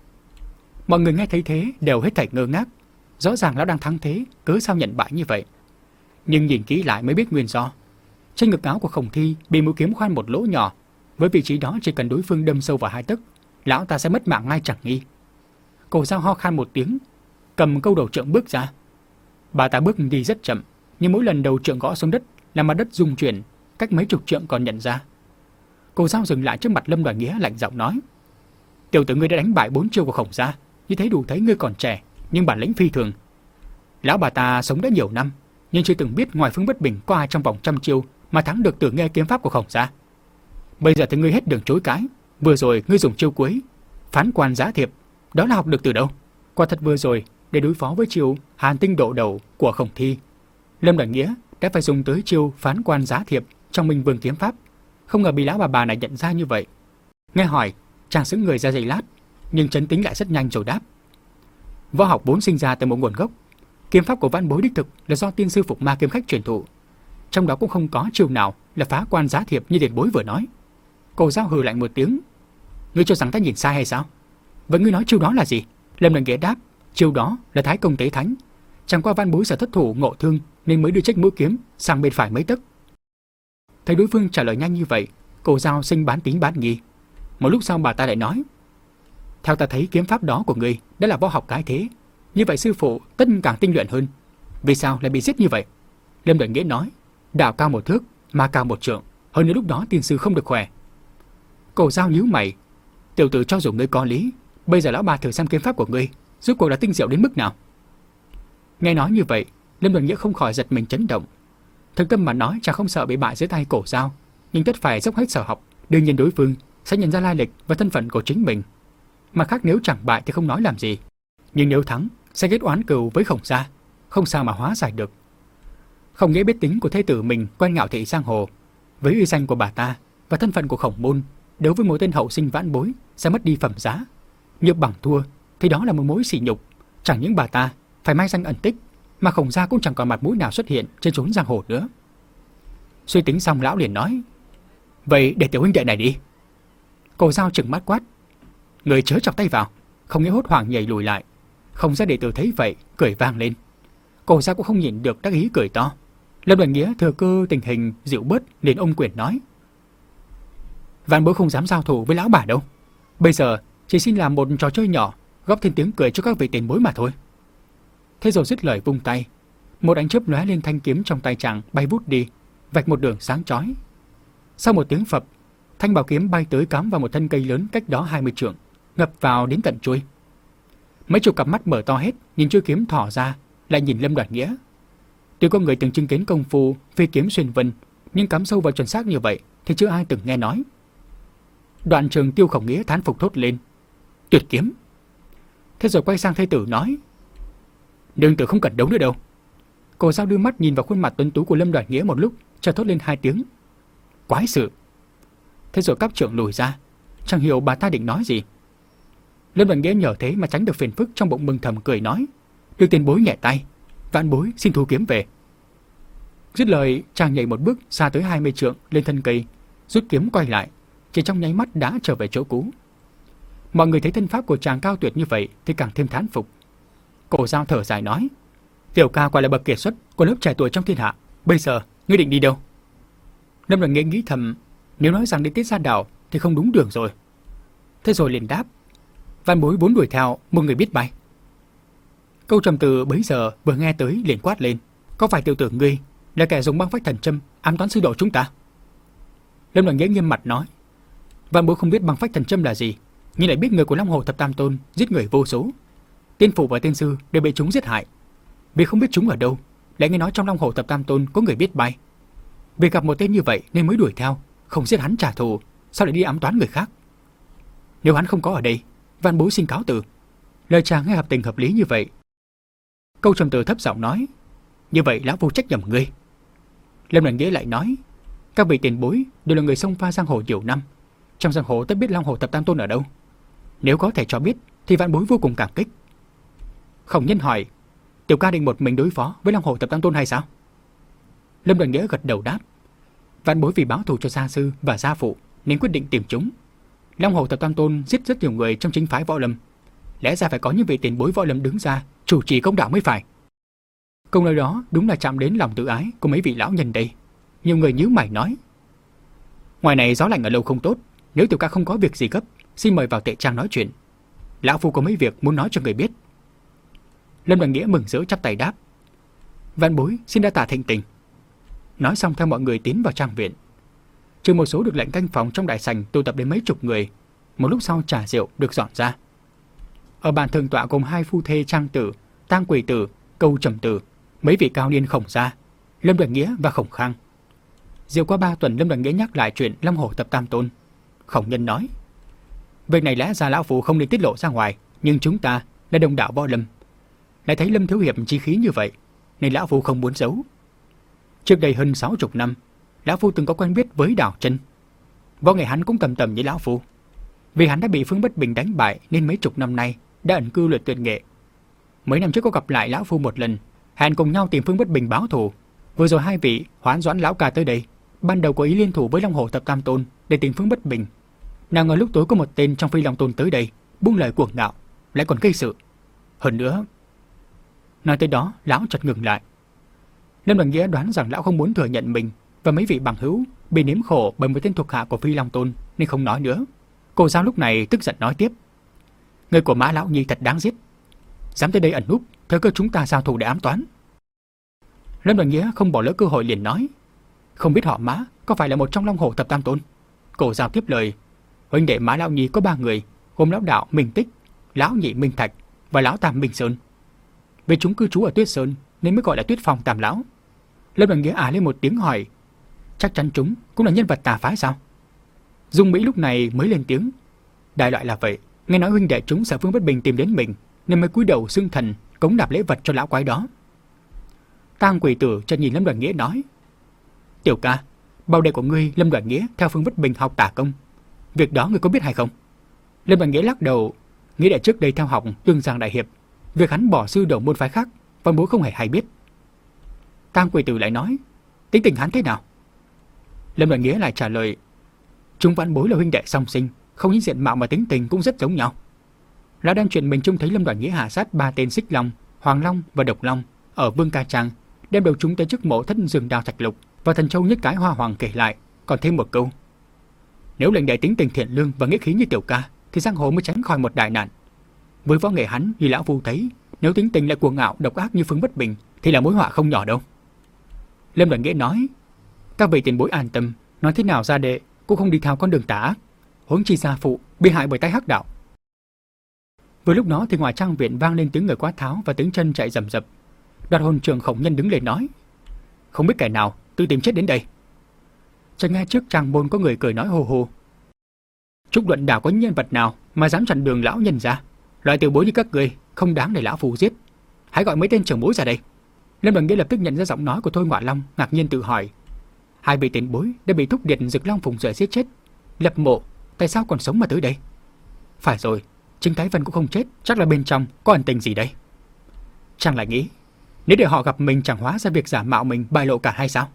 Mọi người nghe thấy thế đều hết thảy ngơ ngác, rõ ràng lão đang thắng thế, cớ sao nhận bại như vậy? Nhưng nhìn kỹ lại mới biết nguyên do. Trên ngực áo của Khổng Thi bị mũi kiếm khoan một lỗ nhỏ, với vị trí đó chỉ cần đối phương đâm sâu vào hai tấc, lão ta sẽ mất mạng ngay chẳng nghi. Cổ Giao ho khan một tiếng, cầm câu đầu trượng bước ra. Bà ta bước đi rất chậm, nhưng mỗi lần đầu trượng gõ xuống đất làm mặt đất rung chuyển, cách mấy chục trượng còn nhận ra. Cổ Dao dừng lại trước mặt Lâm Đoàn Nghĩa lạnh giọng nói: "Tiểu tử ngươi đã đánh bại bốn chiêu của Khổng gia, như thế đủ thấy ngươi còn trẻ, nhưng bản lĩnh phi thường. Lão bà ta sống đã nhiều năm, nhưng chưa từng biết ngoài Phương Bất Bình có ai trong vòng trăm chiêu mà thắng được Tử Nghe kiếm pháp của Khổng gia. Bây giờ thì ngươi hết đường chối cãi, vừa rồi ngươi dùng chiêu cuối Phán Quan Giá Thiệp, đó là học được từ đâu? Quả thật vừa rồi để đối phó với chiêu Hàn Tinh Độ Đầu của Khổng Thi, Lâm Đoàn Nghĩa đã phải dùng tới chiêu Phán Quan Giá Thiệp trong Minh Vương kiếm pháp, không ngờ bị lão bà bà này nhận ra như vậy." Nghe hỏi, chàng sững người ra giây lát, nhưng trấn tĩnh lại rất nhanh rồi đáp: "Võ học vốn sinh ra từ một nguồn gốc, kiếm pháp của Vãn Bối đích thực là do tiên sư Phục Ma kiếm khách truyền thụ, trong đó cũng không có chiêu nào là Phá Quan Giá Thiệp như tiền bối vừa nói." Cổ Dao hừ lạnh một tiếng: "Ngươi cho rằng ta nhìn sai hay sao? Vậy ngươi nói chiêu đó là gì?" Lâm Đoàn Nghĩa đáp: "Chiêu đó là Thái Công Tế Thánh, chẳng qua Vãn Bối sợ thất thủ ngộ thương nên mới đưa trách mũi kiếm sang bên phải mấy tấc." Thấy đối phương trả lời nhanh như vậy, Cổ Dao sinh bán tín bán nghi. Một lúc sau bà ta lại nói: "Theo ta thấy kiếm pháp đó của ngươi đã là võ học cái thế, như vậy sư phụ tất càng tinh luyện hơn. Vì sao lại bị giết như vậy?" Lâm Đoàn Nghĩa nói: "Đạo cao một thước, ma cao một trượng, hơn nữa lúc đó tiên sư không được khỏe." Cổ Dao nhíu mày: "Tiểu tử cho dù ngươi có lý, bây giờ lão bà thử xem kiếm pháp của ngươi rốt cuộc là tinh diệu đến mức nào." Nghe nói như vậy, Lâm Đoàn Nghĩa không khỏi giật mình chấn động. Thực tâm mà nói, chàng không sợ bị bại dưới tay Cổ Dao, nhưng tất phải dốc hết sở học, đương nhiên đối phương sẽ nhận ra lai lịch và thân phận của chính mình. Mà khác nếu chẳng bại thì không nói làm gì, nhưng nếu thắng sẽ kết oán cừu với Khổng gia, không sao mà hóa giải được. Không Nghĩa biết tính của thế tử mình quen ngạo thị giang hồ, với uy danh của bà ta và thân phận của Khổng môn, đối với một tên hậu sinh Vãn Bối sẽ mất đi phẩm giá. Nhược bằng thua thì đó là một mối sỉ nhục, chẳng những bà ta phải mai danh ẩn tích, mà Khổng gia cũng chẳng còn mặt mũi nào xuất hiện trên chốn giang hồ nữa. Suy tính xong, lão liền nói: "Vậy để tiểu huynh đệ này đi." Cổ Dao trừng mắt quát: "Người chớ chọc tay vào!" Không Nghĩa hốt hoảng nhảy lùi lại. Không gia đệ tử thấy vậy cười vang lên. Cổ Dao cũng không nhịn được đắc ý cười to. Lâm Đoàn Nghĩa thừa cơ tình hình dịu bớt liền ôm quyền nói: "Vãn Bối không dám giao thủ với lão bà đâu, bây giờ chỉ xin làm một trò chơi nhỏ, góp thêm tiếng cười cho các vị tiền bối mà thôi." Thế rồi dứt lời vung tay, một ánh chớp lóe lên, thanh kiếm trong tay chàng bay vút đi, vạch một đường sáng chói. Sau một tiếng phập, thanh bảo kiếm bay tới cắm vào một thân cây lớn cách đó hai mươi trượng, ngập vào đến tận chuôi. Mấy chục cặp mắt mở to hết, nhìn chuôi kiếm thỏ ra, lại nhìn Lâm Đoàn Nghĩa. Tuy có người từng chứng kiến công phu phi kiếm xuyên vân, nhưng cắm sâu vào chuẩn xác như vậy thì chưa ai từng nghe nói. Đoạn Trường Tiêu Khổng Nghĩa thán phục thốt lên: "Tuyệt kiếm!" Thế rồi quay sang thê tử nói: "Nương tử không cần đấu nữa đâu." Cổ Dao đưa mắt nhìn vào khuôn mặt tuấn tú của Lâm Đoàn Nghĩa một lúc, cho thốt lên hai tiếng: "Quái sự!" Thế rồi các trưởng lùi ra, chẳng hiểu bà ta định nói gì. Lâm Đoàn Nghĩa nhờ thế mà tránh được phiền phức, trong bụng mừng thầm cười nói: "Được tiền bối nhẹ tay, Vãn Bối xin thu kiếm về." Dứt lời, chàng nhảy một bước xa tới hai mươi trượng lên thân cây, rút kiếm quay lại, chỉ trong nháy mắt đã trở về chỗ cũ. Mọi người thấy thân pháp của chàng cao tuyệt như vậy thì càng thêm thán phục. Cổ Dao thở dài nói: "Tiểu ca quả là bậc kiệt xuất của lớp trẻ tuổi trong thiên hạ. Bây giờ ngươi định đi đâu?" Lâm Đoàn Nghĩa nghĩ thầm, nếu nói rằng đi Tiết Gia Đảo thì không đúng đường rồi. Thế rồi liền đáp: "Vãn Bối vốn đuổi theo một người biết bay." Câu trầm từ bấy giờ vừa nghe tới liền quát lên: "Có phải tiểu tử ngươi là kẻ dùng băng phách thần châm ám toán sư đồ chúng ta?" Lâm Đoàn Nghĩa nghiêm mặt nói: "Vãn Bối không biết băng phách thần châm là gì, nhưng lại biết người của Long Hồ Thập Tam Tôn giết người vô số, tiên phủ và tiên sư đều bị chúng giết hại. Vì không biết chúng ở đâu, lại nghe nói trong Long Hồ Thập Tam Tôn có người biết bay. Vì gặp một tên như vậy nên mới đuổi theo, không giết hắn trả thù, sao lại đi ám toán người khác? Nếu hắn không có ở đây, Vãn Bối xin cáo từ." Lời chàng nghe hợp tình hợp lý như vậy. Câu trầm từ thấp giọng nói: "Như vậy lão vô trách nhầm ngươi." Lâm Đoàn Nghĩa lại nói: "Các vị tiền bối đều là người xông pha giang hồ nhiều năm, trong giang hồ tất biết Long Hồ Thập Tam Tôn ở đâu. Nếu có thể cho biết thì Vãn Bối vô cùng cảm kích." Khổng Nhân hỏi: "Tiểu ca định một mình đối phó với Long Hồ Thập Tam Tôn hay sao?" Lâm Đoàn Nghĩa gật đầu đáp: "Vãn Bối vì báo thù cho gia sư và gia phụ nên quyết định tìm chúng. Long Hồ Thập Tam Tôn giết rất nhiều người trong chính phái võ lâm, lẽ ra phải có những vị tiền bối võ lâm đứng ra chủ trì công đạo mới phải." Câu nói đó đúng là chạm đến lòng tự ái của mấy vị lão nhân đây. Nhiều người nhíu mày nói: "Ngoài này gió lạnh ở lâu không tốt, nếu tiểu ca không có việc gì gấp, xin mời vào tệ trang nói chuyện. Lão phu có mấy việc muốn nói cho người biết." Lâm Đoàn Nghĩa mừng rỡ chắp tay đáp: "Vãn Bối xin đa tạ thịnh tình." Nói xong theo mọi người tiến vào trang viện. trừ một số được lệnh canh phòng trong đại sảnh tụ tập đến mấy chục người. Một lúc sau trà rượu được dọn ra. Ở bàn thượng tọa gồm hai phu thê Trang Tử, Tang Quỷ Tử, Câu Trầm Tử, mấy vị cao niên Khổng Gia, Lâm Đoàn Nghĩa và Khổng Khang. Rượu qua ba tuần, Lâm Đoàn Nghĩa nhắc lại chuyện Long Hổ Thập Tam Tôn. Khổng Nhân nói: việc này lẽ ra lão phu không nên tiết lộ ra ngoài, nhưng chúng ta là đồng đạo võ lâm, lại thấy Lâm thiếu hiệp chí khí như vậy, nên lão phu không muốn giấu. Trước đây hơn sáu chục năm, lão phu từng có quen biết với Đào Chân. Võ nghệ hắn cũng tầm tầm như lão phu. Vì hắn đã bị Phương Bất Bình đánh bại nên mấy chục năm nay đã ẩn cư luyện tuyệt nghệ. Mấy năm trước có gặp lại lão phu một lần, hẹn cùng nhau tìm Phương Bất Bình báo thù. Vừa rồi hai vị Hoán Doãn lão ca tới đây, ban đầu có ý liên thủ với Long Hổ Thập Tam Tôn để tìm Phương Bất Bình. Nào ngờ lúc tối có một tên trong Phi Long Tôn tới đây, buông lời cuồng ngạo, lại còn gây sự. Hơn nữa, nói tới đó, lão chợt ngừng lại. Lâm Đoàn Nghĩa đoán rằng lão không muốn thừa nhận mình và mấy vị bằng hữu bị nếm khổ bởi một tên thuộc hạ của Phi Long Tôn nên không nói nữa. Cô Giao lúc này tức giận nói tiếp: người của Mã lão nhi thật đáng giết, dám tới đây ẩn núp, thời cơ chúng ta giao thủ để ám toán. Lâm Đoàn Nghĩa không bỏ lỡ cơ hội liền nói: không biết họ Mã có phải là một trong Long Hổ Thập Tam Tôn? Cô Giao tiếp lời: huynh đệ Mã lão nhi có ba người, gồm lão đạo Minh Tích, lão nhị Minh Thạch và lão tam Minh Sơn. Vì chúng cư trú ở Tuyết Sơn nên mới gọi là Tuyết Phong Tam lão. Lâm Đoàn Nghĩa à lên một tiếng hỏi: chắc chắn chúng cũng là nhân vật tà phái sao? Dung Mỹ lúc này mới lên tiếng: đại loại là vậy, nghe nói huynh đệ chúng sợ Phương Bất Bình tìm đến mình nên mới cúi đầu xưng thần cống nạp lễ vật cho lão quái đó. Tang Quỷ Tử chợt nhìn Lâm Đoàn Nghĩa nói: tiểu ca, bao đệ của ngươi Lâm Đoàn Nghĩa theo Phương Bất Bình học tà công, việc đó ngươi có biết hay không? Lâm Đoàn Nghĩa lắc đầu: nghĩa đệ trước đây theo học Tương Giang đại hiệp, việc hắn bỏ sư đầu môn phái khác, văn bối không hề hay biết. Tang Quỷ Tử lại nói: tính tình hắn thế nào? Lâm Đoàn Nghĩa lại trả lời: chúng văn bối là huynh đệ song sinh, không những diện mạo mà tính tình cũng rất giống nhau. Lão đang chuyện mình trông thấy Lâm Đoàn Nghĩa hạ sát ba tên Xích Long, Hoàng Long và Độc Long ở Vương Ca Trang, đem đầu chúng tới trước mộ thất Dương Đao Thạch Lục và Thần Châu Nhất Cái Hoa Hoàng kể lại, còn thêm một câu: nếu lệnh đệ tính tình thiện lương và nghĩa khí như tiểu ca thì giang hồ mới tránh khỏi một đại nạn. Với võ nghệ hắn như lão phu thấy, nếu tính tình lại cuồng ngạo độc ác như Phương Bất Bình thì là mối họa không nhỏ đâu. Lâm Đoàn Nghĩa nói: các vị tiền bối an tâm, nói thế nào gia đệ cũng không đi theo con đường tà ác, huống chi gia phụ bị hại bởi tay hắc đạo. Vừa lúc đó thì ngoài trang viện vang lên tiếng người quát tháo và tiếng chân chạy rầm rập. Đoạt hồn trưởng Khổng Nhân đứng lên nói: không biết kẻ nào tự tìm chết đến đây. Chợt nghe trước trang môn có người cười nói hồ hồ: Trúc Luận Đảo có nhân vật nào mà dám chặn đường lão nhân ra? Loại tiểu bối như các ngươi không đáng để lão phù giết. Hãy gọi mấy tên trưởng bối ra đây. Lâm Đoàn Nghĩa lập tức nhận ra giọng nói của Thôi Ngọa Long, ngạc nhiên tự hỏi: hai vị tiền bối đã bị Thúc Điệt Dực Long phùng rời giết chết, lập mộ, tại sao còn sống mà tới đây? Phải rồi, Trương Thái Vân cũng không chết, chắc là bên trong có ẩn tình gì đây. Chàng lại nghĩ, nếu để họ gặp mình chẳng hóa ra việc giả mạo mình bại lộ cả hay sao?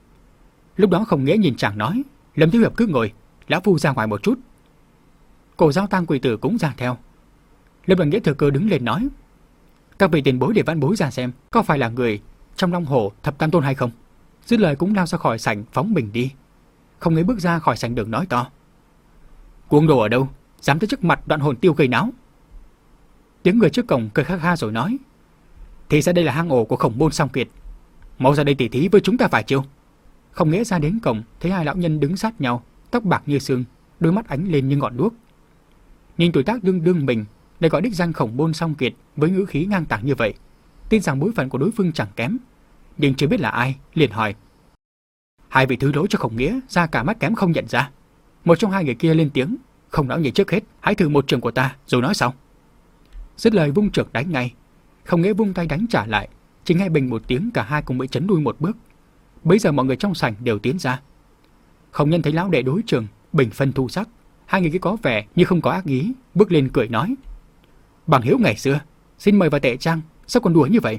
Lúc đó Khổng Nghĩa nhìn chàng nói: Lâm thiếu hiệp cứ ngồi, lão phu ra ngoài một chút. Cổ Giao Tang Quỷ Tử cũng ra theo. Lâm Đoàn Nghĩa thừa cơ đứng lên nói: các vị tiền bối để vãn bối ra xem có phải là người trong Long Hổ Thập Tam Tôn hay không. Dứt lời cũng lao ra khỏi sảnh phóng mình đi. Không Nghĩa bước ra khỏi sảnh đường nói to: cuồng đồ ở đâu, dám tới trước mặt Đoạn Hồn Tiêu gây náo. Tiếng người trước cổng cười kha kha rồi nói: thì ra đây là hang ổ của Khổng Môn Song Kiệt, mau ra đây tỉ thí với chúng ta vài chiêu. Không Nghĩa ra đến cổng thấy hai lão nhân đứng sát nhau, tóc bạc như sương, đôi mắt ánh lên như ngọn đuốc. Nhìn tuổi tác đương đương mình lại gọi đích danh Khổng Môn Song Kiệt với ngữ khí ngang tàng như vậy, tin rằng bối phận của đối phương chẳng kém, nhưng chưa biết là ai, liền hỏi: hai vị thứ lỗi cho Khổng Nghĩa ra cả mắt kém không nhận ra. Một trong hai người kia lên tiếng: Không lão nhị, trước hết hãy thử một trường của ta rồi nói sau. Dứt lời vung trường đánh ngay. Khổng Nghĩa vung tay đánh trả lại, chỉ nghe bình một tiếng, cả hai cùng bị chấn lui một bước. Bấy giờ mọi người trong sảnh đều tiến ra. Khổng Nhân thấy lão đệ đối trường, bình phân thu sắc, hai người kia có vẻ như không có ác ý, bước lên cười nói: bằng hiếu ngày xưa, xin mời vào tệ trang, sao còn đùa như vậy?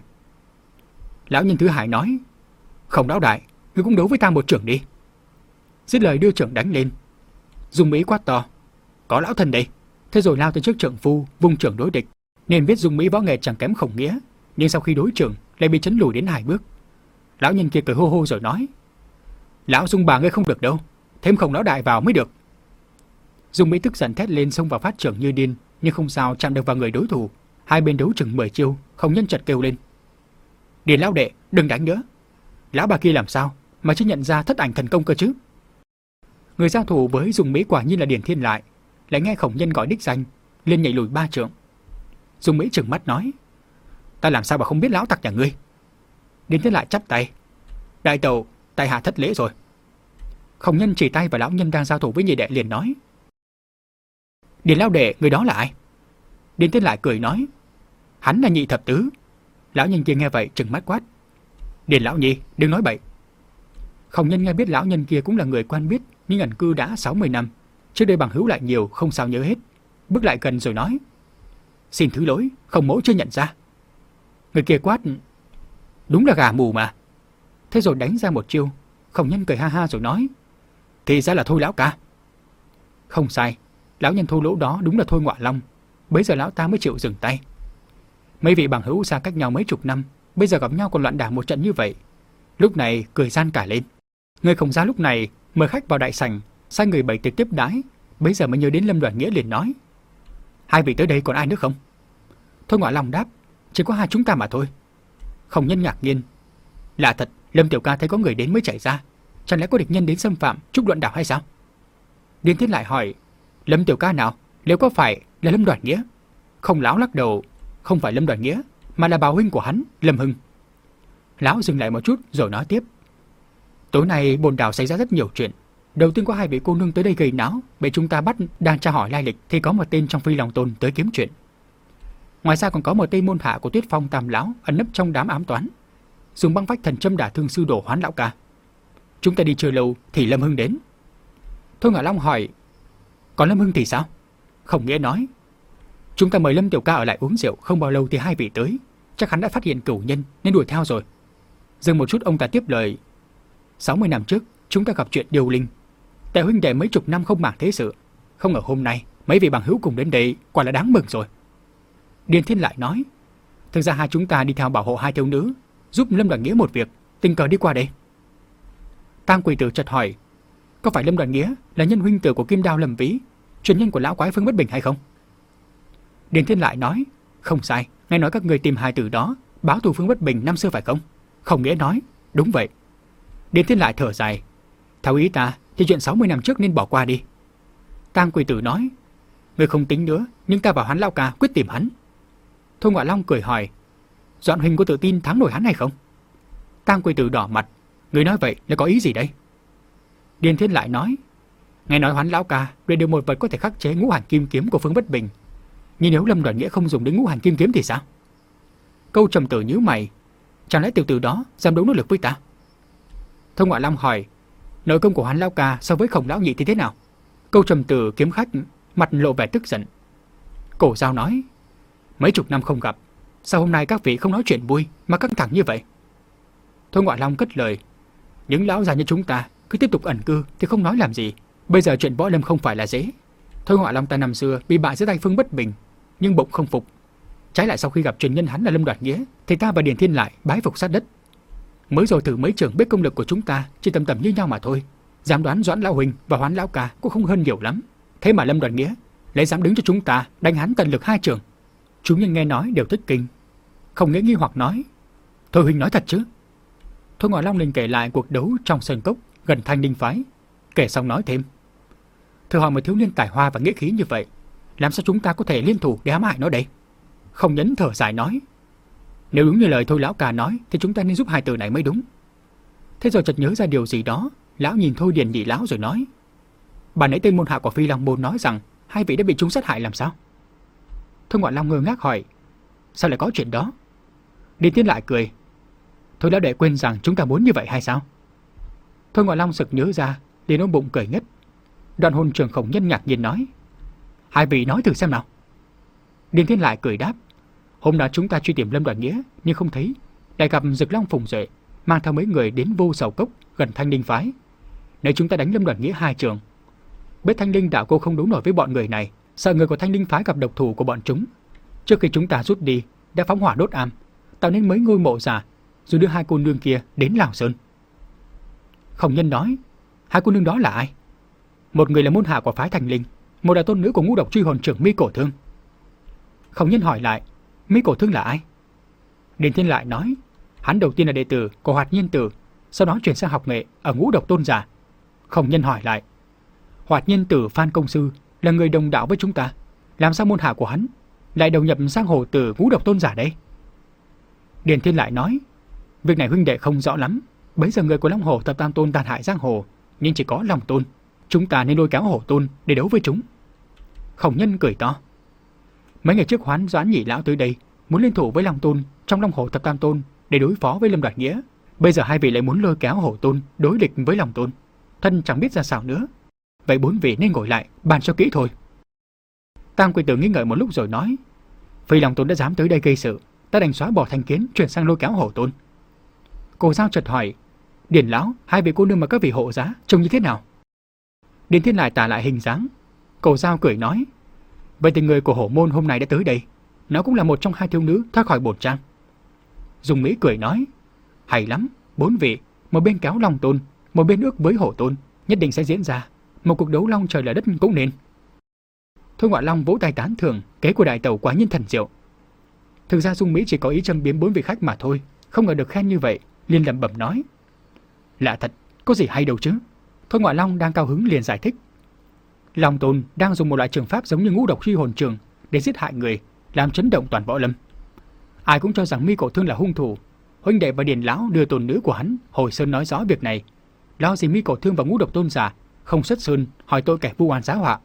Lão nhân thứ hai nói: Khổng lão đại, ngươi cũng đấu với ta một trưởng đi. Dứt lời đưa trưởng đánh lên. Dung Mỹ quát to: có lão thần đây. Thế rồi lao tới trước trượng phu, vung trưởng đối địch. Nên biết Dung Mỹ võ nghệ chẳng kém Khổng Nghĩa, nhưng sau khi đối trưởng lại bị chấn lùi đến hai bước. Lão nhân kia cười hô hô rồi nói: lão Dung bà ngươi không được đâu, thêm Khổng lão đại vào mới được. Dung Mỹ tức giận thét lên, xông vào phát trưởng như điên, nhưng không sao chạm được vào người đối thủ. Hai bên đấu chừng mười chiêu, Khổng Nhân chợt kêu lên: Điền lão đệ, đừng đánh nữa. Lão bà kia làm sao mà chưa nhận ra thất ảnh thần công cơ chứ? Người giao thủ với Dung Mỹ quả nhiên là Điền Thiên Lại, lại nghe Khổng Nhân gọi đích danh, liền nhảy lùi ba trượng. Dung Mỹ trừng mắt nói: "Ta làm sao mà không biết lão tặc nhà ngươi?" Điền Thiên Lại chắp tay: "Đại tẩu, tại hạ thất lễ rồi." Khổng Nhân chỉ tay vào lão nhân đang giao thủ với nhị đệ liền nói: "Điền lão đệ, người đó là ai?" Điền Thiên Lại cười nói: "Hắn là Nhị thập tứ." Lão nhân kia nghe vậy trừng mắt quát: "Điền lão nhị, đừng nói bậy." Khổng Nhân nghe biết lão nhân kia cũng là người quen biết, nhưng ẩn cư đã sáu mươi năm, trước đây bằng hữu lại nhiều, không sao nhớ hết. Bước lại gần rồi nói: "Xin thứ lỗi, Khổng mỗ chưa nhận ra." Người kia quát: "Đúng là gà mù mà." Thế rồi đánh ra một chiêu. Khổng Nhân cười ha ha rồi nói: "Thì ra là Thôi lão ca." Không sai, lão nhân thô lỗ đó đúng là Thôi Ngọa Long. Bấy giờ lão ta mới chịu dừng tay. Mấy vị bằng hữu xa cách nhau mấy chục năm, bây giờ gặp nhau còn loạn đả một trận như vậy, lúc này cười gian cả lên. Người Khổng gia lúc này mời khách vào đại sảnh, sai người bày tiệc tiếp đãi. Bấy giờ mới nhớ đến Lâm Đoàn Nghĩa liền nói: "Hai vị tới đây còn ai nữa không?" Thôi Ngọa Long đáp: "Chỉ có hai chúng ta mà thôi." Khổng Nhân ngạc nhiên: "Lạ thật, Lâm tiểu ca thấy có người đến mới chạy ra, chẳng lẽ có địch nhân đến xâm phạm Trúc Luận Đảo hay sao?" Điền Thiên lại hỏi: "Lâm tiểu ca nào? Nếu có phải là Lâm Đoàn Nghĩa?" Không lão lắc đầu: "Không phải Lâm Đoàn Nghĩa, mà là bào huynh của hắn, Lâm Hưng." Lão dừng lại một chút rồi nói tiếp: "Tối nay bồn đảo xảy ra rất nhiều chuyện. Đầu tiên có hai vị cô nương tới đây gây náo, bị chúng ta bắt, đang tra hỏi lai lịch thì có một tên trong Phi Long Tôn tới kiếm chuyện. Ngoài ra còn có một tên môn hạ của Tuyết Phong Tam lão ẩn nấp trong đám ám toán, dùng băng phách thần châm đả thương sư đồ Hoán lão ca. Chúng ta đi chưa lâu thì Lâm Hưng đến." Thôi Ngạ Long hỏi: "Còn Lâm Hưng thì sao?" Khổng Nghĩa nói: "Chúng ta mời Lâm tiểu ca ở lại uống rượu, không bao lâu thì hai vị tới, chắc hắn đã phát hiện cửu nhân nên đuổi theo rồi." Dừng một chút ông ta tiếp lời: sáu mươi năm trước chúng ta gặp chuyện điêu linh, tại huynh đệ mấy chục năm không màng thế sự, không ngờ hôm nay mấy vị bằng hữu cùng đến đây, quả là đáng mừng rồi." Điền Thiên lại nói: "Thực ra hai chúng ta đi theo bảo hộ hai thiếu nữ, giúp Lâm Đoàn Nghĩa một việc, tình cờ đi qua đây." Tang Quỳ Tử chợt hỏi: "Có phải Lâm Đoàn Nghĩa là nhân huynh tử của Kim Đao Lâm Vĩ, truyền nhân của lão quái Phương Bất Bình hay không?" Điền Thiên lại nói: "Không sai, nghe nói các người tìm hai tử đó báo thù Phương Bất Bình năm xưa phải không?" Khổng Nghĩa nói: "Đúng vậy." Điền Thiên lại thở dài: "Theo ý ta thì chuyện sáu mươi năm trước nên bỏ qua đi." Tang Quỳ Tử nói: "Người không tính nữa, nhưng ta vào hắn lão ca quyết tìm hắn." Thôi Ngọa Long cười hỏi: "Doãn huynh có tự tin thắng nổi hắn hay không?" Tang Quỳ Tử đỏ mặt: "Người nói vậy là có ý gì đây?" Điền Thiên lại nói: "Nghe nói hắn lão ca luyện được một vật có thể khắc chế ngũ hành kim kiếm của Phương Bất Bình, nhưng nếu Lâm Đoàn Nghĩa không dùng đến ngũ hành kim kiếm thì sao?" Câu Trầm Tử nhíu mày: "Chẳng lẽ tiểu tử đó dám đấu nỗ lực với ta?" Thôi Ngọa Long hỏi: "Nội công của hắn lão ca so với Khổng lão nhị thì thế nào?" Câu Trầm Tử kiếm khách mặt lộ vẻ tức giận. Cổ Giao nói: "Mấy chục năm không gặp, sao hôm nay các vị không nói chuyện vui mà căng thẳng như vậy?" Thôi Ngọa Long cất lời: "Những lão già như chúng ta cứ tiếp tục ẩn cư thì không nói làm gì. Bây giờ chuyện võ lâm không phải là dễ. Thôi Ngọa Long ta năm xưa bị bại dưới tay Phương Bất Bình, nhưng bụng không phục. Trái lại sau khi gặp truyền nhân hắn là Lâm Đoạt Nghĩa, thì ta và Điền Thiên lại bái phục sát đất. Mới rồi thử mấy trường biết công lực của chúng ta chỉ tầm tầm như nhau mà thôi. Dám đoán Doãn lão huynh và Hoán lão ca cũng không hơn nhiều lắm. Thế mà Lâm Đoạt Nghĩa lại dám đứng cho chúng ta đánh hắn tận lực hai trường." Chúng nhân nghe nói đều thất kinh. Không Nghĩa nghi hoặc nói: "Thôi huynh nói thật chứ?" Thôi Ngọa Long liền kể lại cuộc đấu trong sơn cốc gần Thanh Ninh phái. Kể xong nói thêm: "Thử hỏi một thiếu niên tài hoa và nghĩa khí như vậy, làm sao chúng ta có thể liên thủ để ám hại nó đây?" Không Nhấn thở dài nói: "Nếu đúng như lời Thôi lão ca nói thì chúng ta nên giúp hai tử này mới đúng." Thế rồi chợt nhớ ra điều gì đó, lão nhìn Thôi Điền nhị lão rồi nói: "Bà nãy tên môn hạ của Phi Long môn nói rằng hai vị đã bị chúng sát hại làm sao?" Thôi Ngọa Long ngơ ngác hỏi: "Sao lại có chuyện đó?" Điền Thiên lại cười: "Thôi lão đệ quên rằng chúng ta muốn như vậy hay sao?" Thôi Ngọa Long sực nhớ ra, liền ôm bụng cười ngất. Đoạn hồn trưởng Khổng Nhân ngạc nhiên nói: "Hai vị nói thử xem nào." Điền Thiên lại cười đáp: "Hôm nào chúng ta truy tìm Lâm Đoạt Nghĩa nhưng không thấy, lại gặp Dực Long Phùng Duệ mang theo mấy người đến Vô Sầu Cốc gần Thanh Ninh phái. Nếu chúng ta đánh Lâm Đoạt Nghĩa hai trường, biết Thanh Linh đạo cô không đấu nổi với bọn người này, sợ người của Thanh Linh phái gặp độc thủ của bọn chúng. Trước khi chúng ta rút đi, đã phóng hỏa đốt am, tạo nên mấy ngôi mộ giả, rồi đưa hai cô nương kia đến Lào Sơn." Khổng Nhân nói: "Hai cô nương đó là ai?" "Một người là môn hạ của phái Thanh Linh, một là tôn nữ của ngũ độc truy hồn trưởng Mi Cổ Thương." Khổng Nhân hỏi lại: "Mi Cổ Thương là ai?" Điền Thiên lại nói: "Hắn đầu tiên là đệ tử của Hoạt Nhiên Tử, sau đó chuyển sang học nghệ ở ngũ độc tôn giả." Khổng Nhân hỏi lại: Hoạt Nhân Tử Phan công sư là người đồng đạo với chúng ta, làm sao môn hạ của hắn lại đầu nhập sang hồ tử ngũ độc tôn giả đây? Điền Thiên lại nói, việc này huynh đệ không rõ lắm. Bấy giờ người của Long Hồ Thập Tam Tôn tàn hại giang hồ, nhưng chỉ có Long Tôn, chúng ta nên lôi kéo Hổ Tôn để đấu với chúng. Khổng Nhân cười to, mấy ngày trước Hoán Doãn Nhị lão tới đây muốn liên thủ với Long Tôn trong Long Hồ Thập Tam Tôn để đối phó với Lâm Đoạt Nghĩa. Bây giờ hai vị lại muốn lôi kéo Hổ Tôn đối địch với Long Tôn, thân chẳng biết ra sao nữa. Vậy bốn vị nên ngồi lại bàn cho kỹ thôi. Tam Quỷ Tử nghi ngợi một lúc rồi nói, vì Long Tôn đã dám tới đây gây sự, ta đành xóa bỏ thành kiến chuyển sang lôi kéo Hổ Tôn. Cô Giao chợt hỏi, Điền lão, hai vị cô nương mà các vị hộ giá trông như thế nào? Điền Thiên lại tả lại hình dáng. Cô Giao cười nói, vậy thì người của Hổ Môn hôm nay đã tới đây, nó cũng là một trong hai thiếu nữ thoát khỏi bổn trang. Dung Mỹ cười nói, hay lắm, bốn vị, một bên kéo Long Tôn, một bên ước với Hổ Tôn, nhất định sẽ diễn ra một cuộc đấu long trời lở đất cũng nên. Thôi Ngoại Long vỗ tay tán thưởng, kế của đại tẩu quá nhân thần diệu. Thực ra Dung Mỹ chỉ có ý châm biếm bốn vị khách mà thôi, không ngờ được khen như vậy, liền lẩm bẩm nói, lạ thật, có gì hay đâu chứ. Thôi Ngoại Long đang cao hứng liền giải thích, Long Tôn đang dùng một loại trường pháp giống như ngũ độc truy hồn trường để giết hại người, làm chấn động toàn võ lâm. Ai cũng cho rằng Mi Cổ Thương là hung thủ. Huynh đệ và Điền lão đưa tôn nữ của hắn hồi sơn nói rõ việc này, lo gì Mi Cổ Thương và ngũ độc tôn giả không xuất sơn hỏi tội kẻ vu oan giá họa.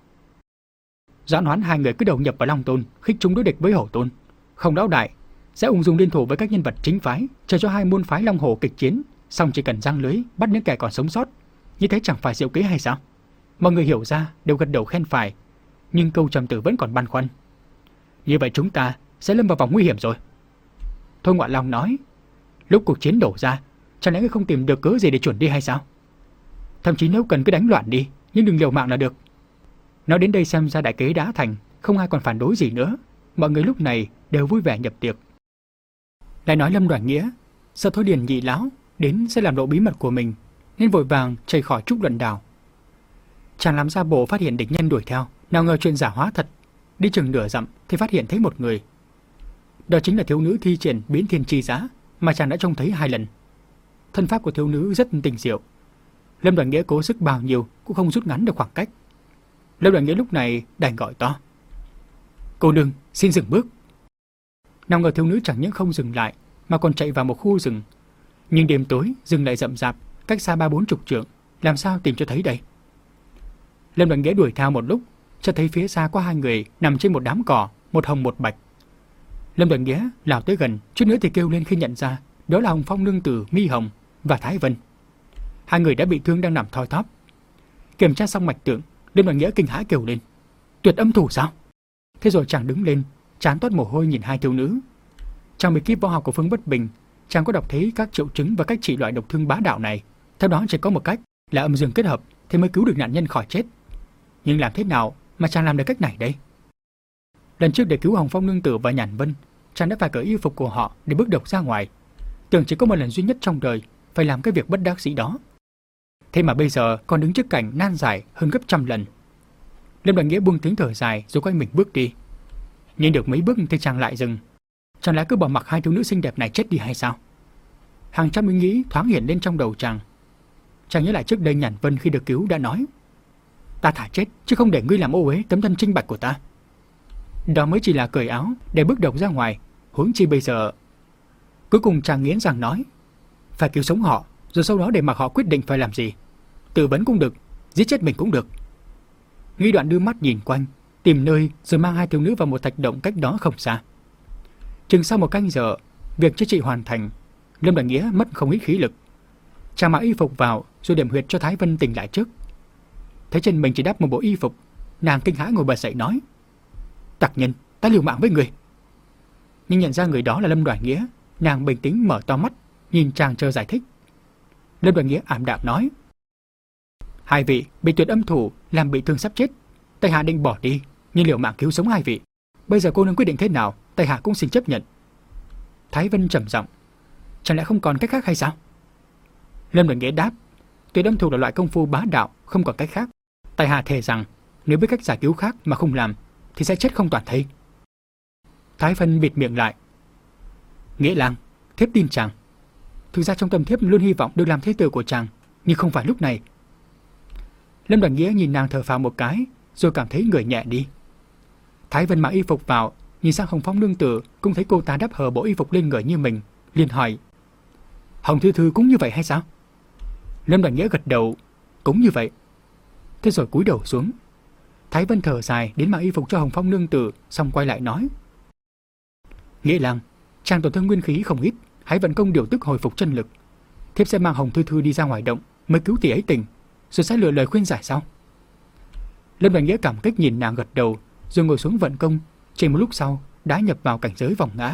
Doãn Hoán hai người cứ đầu nhập vào Long Tôn, khích chúng đối địch với Hổ Tôn, không đáo đại sẽ ung dung liên thủ với các nhân vật chính phái, chờ cho hai môn phái Long Hồ kịch chiến, xong chỉ cần giăng lưới bắt những kẻ còn sống sót. Như thế chẳng phải diệu kế hay sao? Mọi người hiểu ra đều gật đầu khen phải, nhưng Câu Trầm Tử vẫn còn băn khoăn. Như vậy chúng ta sẽ lâm vào vòng nguy hiểm rồi. Thôi Ngoại Long nói, lúc cuộc chiến đổ ra, chẳng lẽ ngươi không tìm được cớ gì để chuẩn đi hay sao? Thậm chí nếu cần cứ đánh loạn đi, nhưng đừng liều mạng là được. Nói đến đây xem ra đại kế đã thành, không ai còn phản đối gì nữa. Mọi người lúc này đều vui vẻ nhập tiệc. Lại nói Lâm Đoạt Nghĩa sợ Thôi Điền Nhị lão đến sẽ làm lộ bí mật của mình, nên vội vàng chạy khỏi Trúc Luận Đảo. Chàng làm ra bộ phát hiện địch nhân đuổi theo, nào ngờ chuyện giả hóa thật. Đi chừng nửa dặm thì phát hiện thấy một người. Đó chính là thiếu nữ thi triển biến thiên chi giá mà chàng đã trông thấy hai lần. Thân pháp của thiếu nữ rất tinh diệu. Lâm Đoạt Nghĩa cố sức bao nhiêu cũng không rút ngắn được khoảng cách. Lâm Đoạt Nghĩa lúc này đành gọi to, cô nương xin dừng bước. Nào ngờ thiếu nữ chẳng những không dừng lại mà còn chạy vào một khu rừng. Nhưng đêm tối rừng lại rậm rạp, cách xa ba bốn chục trượng, làm sao tìm cho thấy đây? Lâm Đoạt Nghĩa đuổi theo một lúc, chợt thấy phía xa có hai người nằm trên một đám cỏ, một hồng một bạch. Lâm Đoạt Nghĩa lao tới gần, chút nữa thì kêu lên khi nhận ra đó là Hồng Phong nương tử Mi Hồng và Thái Vân. Hai người đã bị thương đang nằm thoi thóp. Kiểm tra xong mạch tượng, Lâm Đoạt Nghĩa kinh hãi kêu lên, tuyệt âm thủ sao? Thế rồi chàng đứng lên, trán toát mồ hôi nhìn hai thiếu nữ. Trong bí kíp võ học của Phương Bất Bình, chàng có đọc thấy các triệu chứng và cách trị loại độc thương bá đạo này. Theo đó chỉ có một cách là âm dương kết hợp thì mới cứu được nạn nhân khỏi chết. Nhưng làm thế nào mà chàng làm được cách này đây? Lần trước để cứu Hồng Phong nương tử và Nhàn Vân, chàng đã phải cởi y phục của họ để bước độc ra ngoài. Tưởng chỉ có một lần duy nhất trong đời phải làm cái việc bất đắc dĩ đó. Thế mà bây giờ còn đứng trước cảnh nan giải hơn gấp trăm lần. Lâm Đoạt Nghĩa buông tiếng thở dài rồi quay mình bước đi. Nhưng được mấy bước thì chàng lại dừng. Chẳng lẽ cứ bỏ mặc hai thiếu nữ xinh đẹp này chết đi hay sao? Hàng trăm ý nghĩ thoáng hiện lên trong đầu chàng. Chàng nhớ lại trước đây Nhàn Vân khi được cứu đã nói, ta thả chết chứ không để ngươi làm ô uế tấm thân trinh bạch của ta. Đó mới chỉ là cởi áo để bước độc ra ngoài, huống chi bây giờ. Cuối cùng chàng nghiến răng nói, phải cứu sống họ, rồi sau đó để mặc họ quyết định phải làm gì. Tự vấn cũng được, giết chết mình cũng được. Nghĩ đoạn đưa mắt nhìn quanh, tìm nơi rồi mang hai thiếu nữ vào một thạch động cách đó không xa. Chừng sau một canh giờ, việc chữa trị hoàn thành. Lâm Đoạt Nghĩa mất không ít khí lực. Chàng mặc y phục vào rồi điểm huyệt cho Thái Vân tỉnh lại trước. Thấy chân mình chỉ đắp một bộ y phục, nàng kinh hãi ngồi bật dậy nói, tặc nhân, ta liều mạng với người. Nhưng nhận ra người đó là Lâm Đoạt Nghĩa, nàng bình tĩnh mở to mắt nhìn chàng chờ giải thích. Lâm Đoạt Nghĩa ảm đạm nói, hai vị bị tuyệt âm thủ làm bị thương sắp chết, tại hạ định bỏ đi nhưng liều mạng cứu sống hai vị. Bây giờ cô nương quyết định thế nào, tại hạ cũng xin chấp nhận. Thái Vân trầm giọng, chẳng lẽ không còn cách khác hay sao? Lâm Đoạt Nghĩa đáp, tuyệt âm thủ là loại công phu bá đạo, không còn cách khác. Tại hạ thề rằng nếu biết cách giải cứu khác mà không làm thì sẽ chết không toàn thây. Thái Vân bịt miệng lại. Nghĩa lang, thiếp tin chàng. Thực ra trong tâm thiếp luôn hy vọng được làm thế tử của chàng, nhưng không phải lúc này. Lâm Đoàn Nghĩa nhìn nàng thở phào một cái, rồi cảm thấy người nhẹ đi. Thái Vân mặc y phục vào, nhìn sang Hồng Phong nương tử, cũng thấy cô ta đắp hờ bộ y phục lên người như mình, liền hỏi: Hồng Thư Thư cũng như vậy hay sao? Lâm Đoàn Nghĩa gật đầu: Cũng như vậy. Thế rồi cúi đầu xuống. Thái Vân thở dài đến mặc y phục cho Hồng Phong nương tử, xong quay lại nói: Nghĩa lang, chàng tổn thương nguyên khí không ít, hãy vận công điều tức hồi phục chân lực. Thiếp sẽ mang Hồng Thư Thư đi ra ngoài động, mới cứu tỷ ấy tỉnh, rồi sẽ lựa lời khuyên giải sau. Lâm Đoàn Nghĩa cảm kích nhìn nàng gật đầu, rồi ngồi xuống vận công. Chỉ một lúc sau đã nhập vào cảnh giới vòng ngã.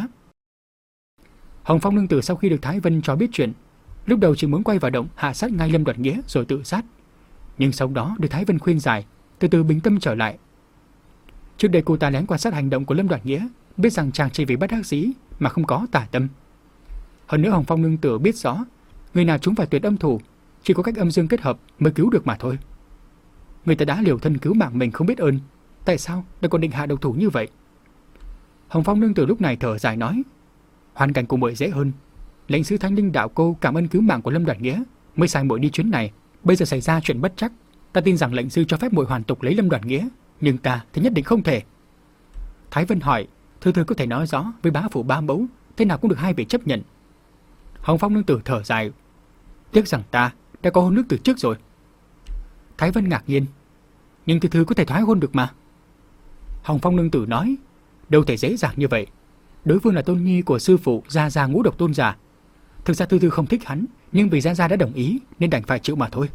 Hồng Phong nương tử sau khi được Thái Vân cho biết chuyện, lúc đầu chỉ muốn quay vào động hạ sát ngay Lâm Đoàn Nghĩa rồi tự sát, nhưng sau đó được Thái Vân khuyên giải, từ từ bình tâm trở lại. Trước đây cô ta lén quan sát hành động của Lâm Đoàn Nghĩa, biết rằng chàng chỉ vì bất đắc dĩ mà không có tà tâm. Hơn nữa Hồng Phong nương tử biết rõ, người nào chúng phải tuyệt âm thủ, chỉ có cách âm dương kết hợp mới cứu được mà thôi. Người ta đã liều thân cứu mạng mình không biết ơn, tại sao lại còn định hạ độc thủ như vậy? Hồng Phong nương tử lúc này thở dài nói: Hoàn cảnh của muội dễ hơn. Lệnh sứ Thánh Linh đạo cô cảm ơn cứu mạng của Lâm Đoàn Nghĩa, mới sai muội đi chuyến này. Bây giờ xảy ra chuyện bất trắc, ta tin rằng lệnh sư cho phép muội hoàn tục lấy Lâm Đoàn Nghĩa, nhưng ta thì nhất định không thể. Thái Vân hỏi: Thư Thư có thể nói rõ với bá phụ ba mẫu, thế nào cũng được hai vị chấp nhận. Hồng Phong nương tử thở dài: Tiếc rằng ta đã có hôn nước từ trước rồi. Thái Vân ngạc nhiên: Nhưng Thư Thư có thể thoái hôn được mà. Hồng Phong nương tử nói: Đâu thể dễ dàng như vậy. Đối phương là tôn nhi của sư phụ Gia Gia Ngũ Độc Tôn giả. Thực ra Thư Thư không thích hắn, nhưng vì Gia Gia đã đồng ý nên đành phải chịu mà thôi.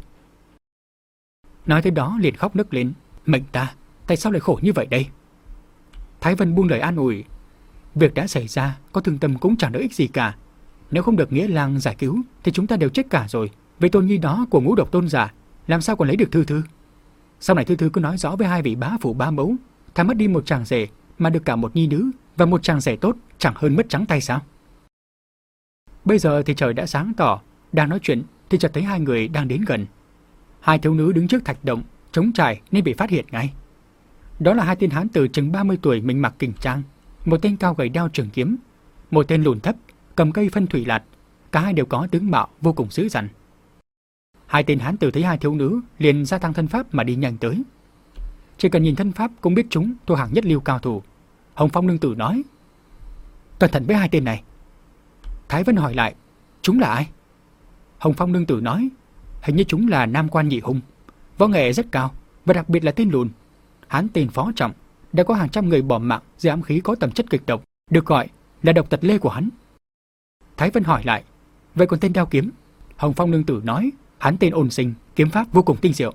Nói tới đó liền khóc nức lên: Mệnh ta, tại sao lại khổ như vậy đây? Thái Vân buông lời an ủi: Việc đã xảy ra, có thương tâm cũng chẳng đỡ ích gì cả. Nếu không được Nghĩa lang giải cứu thì chúng ta đều chết cả rồi. Vì tôn nhi đó của Ngũ Độc Tôn giả, làm sao còn lấy được Thư Thư? Sau này Thư Thư cứ nói rõ với hai vị bá phụ ba mẫu, thà mất đi một chàng rể mà được cả một nhi nữ và một chàng rể tốt, chẳng hơn mất trắng tay sao? Bây giờ thì trời đã sáng tỏ, đang nói chuyện thì chợt thấy hai người đang đến gần. Hai thiếu nữ đứng trước thạch động, trống trải nên bị phát hiện ngay. Đó là hai tên hán tử chừng ba mươi tuổi, mình mặc kình trang, một tên cao gầy đeo trường kiếm, một tên lùn thấp cầm cây phân thủy lạt, cả hai đều có tướng mạo vô cùng dữ dằn. Hai tên hán tử thấy hai thiếu nữ liền gia tăng thân pháp mà đi nhanh tới. Chỉ cần nhìn thân pháp cũng biết chúng thuộc hàng nhất lưu cao thủ. Hồng Phong nương tử nói: Cẩn thận với hai tên này. Thái Vân hỏi lại: Chúng là ai? Hồng Phong nương tử nói: Hình như chúng là nam quan nhị hung, võ nghệ rất cao, và đặc biệt là tên lùn. Hắn tên Phó Trọng, đã có hàng trăm người bỏ mạng dưới ám khí có tầm chất kịch độc, được gọi là độc tật lê của hắn. Thái Vân hỏi lại: Vậy còn tên đao kiếm? Hồng Phong nương tử nói: Hắn tên Ôn Sinh, kiếm pháp vô cùng tinh diệu.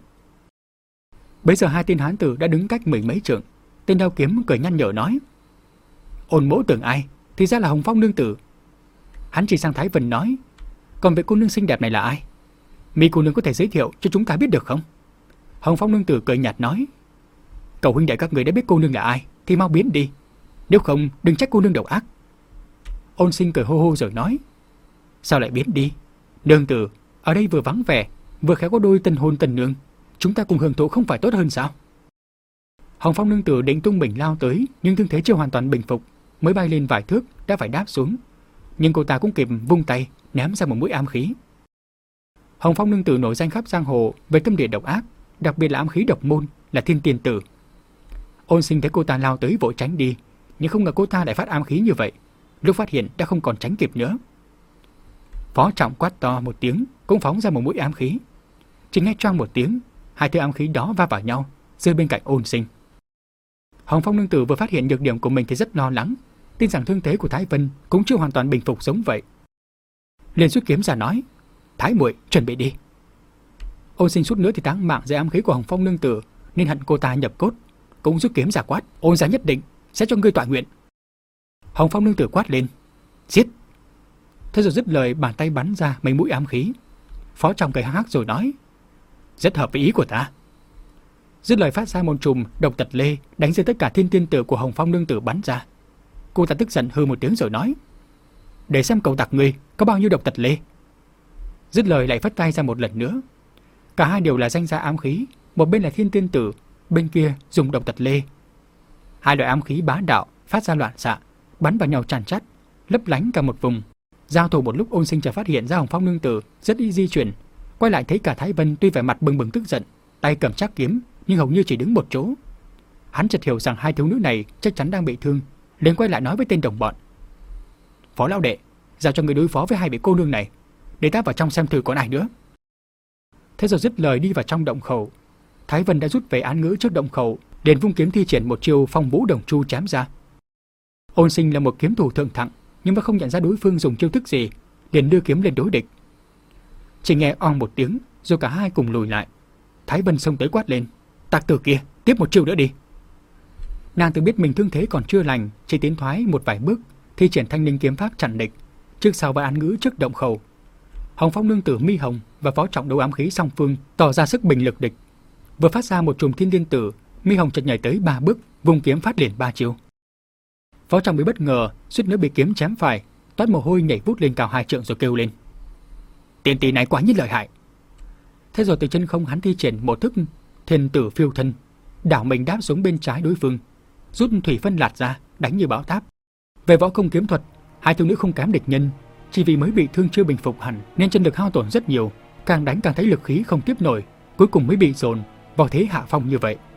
Bây giờ hai tên hán tử đã đứng cách mười mấy trượng. Tên đao kiếm cười nhăn nhở nói: Ôn mỗ tưởng ai, thì ra là Hồng Phong nương tử. Hắn chỉ sang Thái Vân nói: Còn vị cô nương xinh đẹp này là ai? Mi cô nương có thể giới thiệu cho chúng ta biết được không? Hồng Phong nương tử cười nhạt nói: Cậu huynh đệ các người đã biết cô nương là ai thì mau biến đi, nếu không đừng trách cô nương độc ác. Ôn Sinh cười hô hô rồi nói: Sao lại biến đi? Nương tử, ở đây vừa vắng vẻ, vừa khéo có đôi tân hôn tân nương, chúng ta cùng hưởng thụ không phải tốt hơn sao? Hồng Phong nương tử định tung mình lao tới, nhưng thương thế chưa hoàn toàn bình phục, mới bay lên vài thước đã phải đáp xuống. Nhưng cô ta cũng kịp vung tay ném ra một mũi ám khí. Hồng Phong nương tử nổi danh khắp giang hồ về tâm địa độc ác, đặc biệt là ám khí độc môn là Thiên Tiên Tử. Ôn Sinh thấy cô ta lao tới vội tránh đi, nhưng không ngờ cô ta lại phát ám khí như vậy. Lúc phát hiện đã không còn tránh kịp nữa. Phó Trọng quát to một tiếng, cũng phóng ra một mũi ám khí. Chỉ nghe choang một tiếng, hai thứ ám khí đó va vào nhau, rơi bên cạnh Ôn Sinh. Hồng Phong nương tử vừa phát hiện nhược điểm của mình thì rất lo lắng, tin rằng thương thế của Thái Vân cũng chưa hoàn toàn bình phục giống vậy. Liền rút kiếm ra nói: Thái muội chuẩn bị đi. Ôn Sinh suốt nữa thì táng mạng dưới ám khí của Hồng Phong nương tử, nên hận cô ta nhập cốt, cũng rút kiếm ra quát: Ôn gia nhất định sẽ cho ngươi tọa nguyện. Hồng Phong nương tử quát lên: Giết! Thế rồi dứt lời, bàn tay bắn ra mấy mũi ám khí. Phó Trọng cười hắc hắc rồi nói: Rất hợp với ý của ta. Dứt lời phát ra một chùm độc tật lê đánh rơi tất cả Thiên Tiên Tử của Hồng Phong nương tử bắn ra. Cô ta tức giận hừ một tiếng rồi nói: Để xem cậu tặc ngươi có bao nhiêu độc tật lê. Dứt lời lại phất tay ra một lần nữa. Cả hai đều là danh gia ám khí, một bên là Thiên Tiên Tử, bên kia dùng độc tật lê. Hai loại ám khí bá đạo phát ra loạn xạ, bắn vào nhau tràn trắt, lấp lánh cả một vùng. Giao thủ một lúc, Ôn Sinh chợt phát hiện ra Hồng Phong nương tử rất y di chuyển, quay lại thấy cả Thái Vân tuy vẻ mặt bừng bừng tức giận, tay cầm chắc kiếm nhưng hầu như chỉ đứng một chỗ. Hắn chợt hiểu rằng hai thiếu nữ này chắc chắn đang bị thương, liền quay lại nói với tên đồng bọn: Phó lão đệ, giao cho người đối phó với hai vị cô nương này, để ta vào trong xem thử còn ai nữa. Thế rồi dứt lời đi vào trong động khẩu. Thái Vân đã rút về án ngữ trước động khẩu, liền vung kiếm thi triển một chiêu Phong Vũ Đồng Chu chém ra. Ôn Sinh là một kiếm thủ thượng thặng, nhưng mà không nhận ra đối phương dùng chiêu thức gì, liền đưa kiếm lên đối địch. Chỉ nghe oong một tiếng, rồi cả hai cùng lùi lại. Thái Vân xông tới quát lên: Tặc tử kia, tiếp một chiêu nữa đi. Nàng tự biết mình thương thế còn chưa lành, chỉ tiến thoái một vài bước, thi triển Thanh Linh kiếm pháp chặn địch, trước sau ba án ngữ trước động khẩu. Hồng Phong nương tử Mi Hồng và Phó Trọng đấu ám khí song phương tỏ ra sức bình lực địch. Vừa phát ra một chùm thiên liên tử, Mi Hồng chợt nhảy tới ba bước, vung kiếm phát liền ba chiêu. Phó Trọng bị bất ngờ, suýt nữa bị kiếm chém phải, toát mồ hôi nhảy vút lên cao hai trượng rồi kêu lên: Tiền tỷ này quá nhiên lợi hại. Thế rồi từ chân không hắn thi triển một thức Thiên Tử Phiêu Thân, đảo mình đáp xuống bên trái đối phương, rút thủy phân lạt ra, đánh như bão táp. Về võ công kiếm thuật, hai thiếu nữ không kém địch nhân, chỉ vì mới bị thương chưa bình phục hẳn nên chân lực hao tổn rất nhiều, càng đánh càng thấy lực khí không tiếp nổi, cuối cùng mới bị dồn vào thế hạ phong như vậy.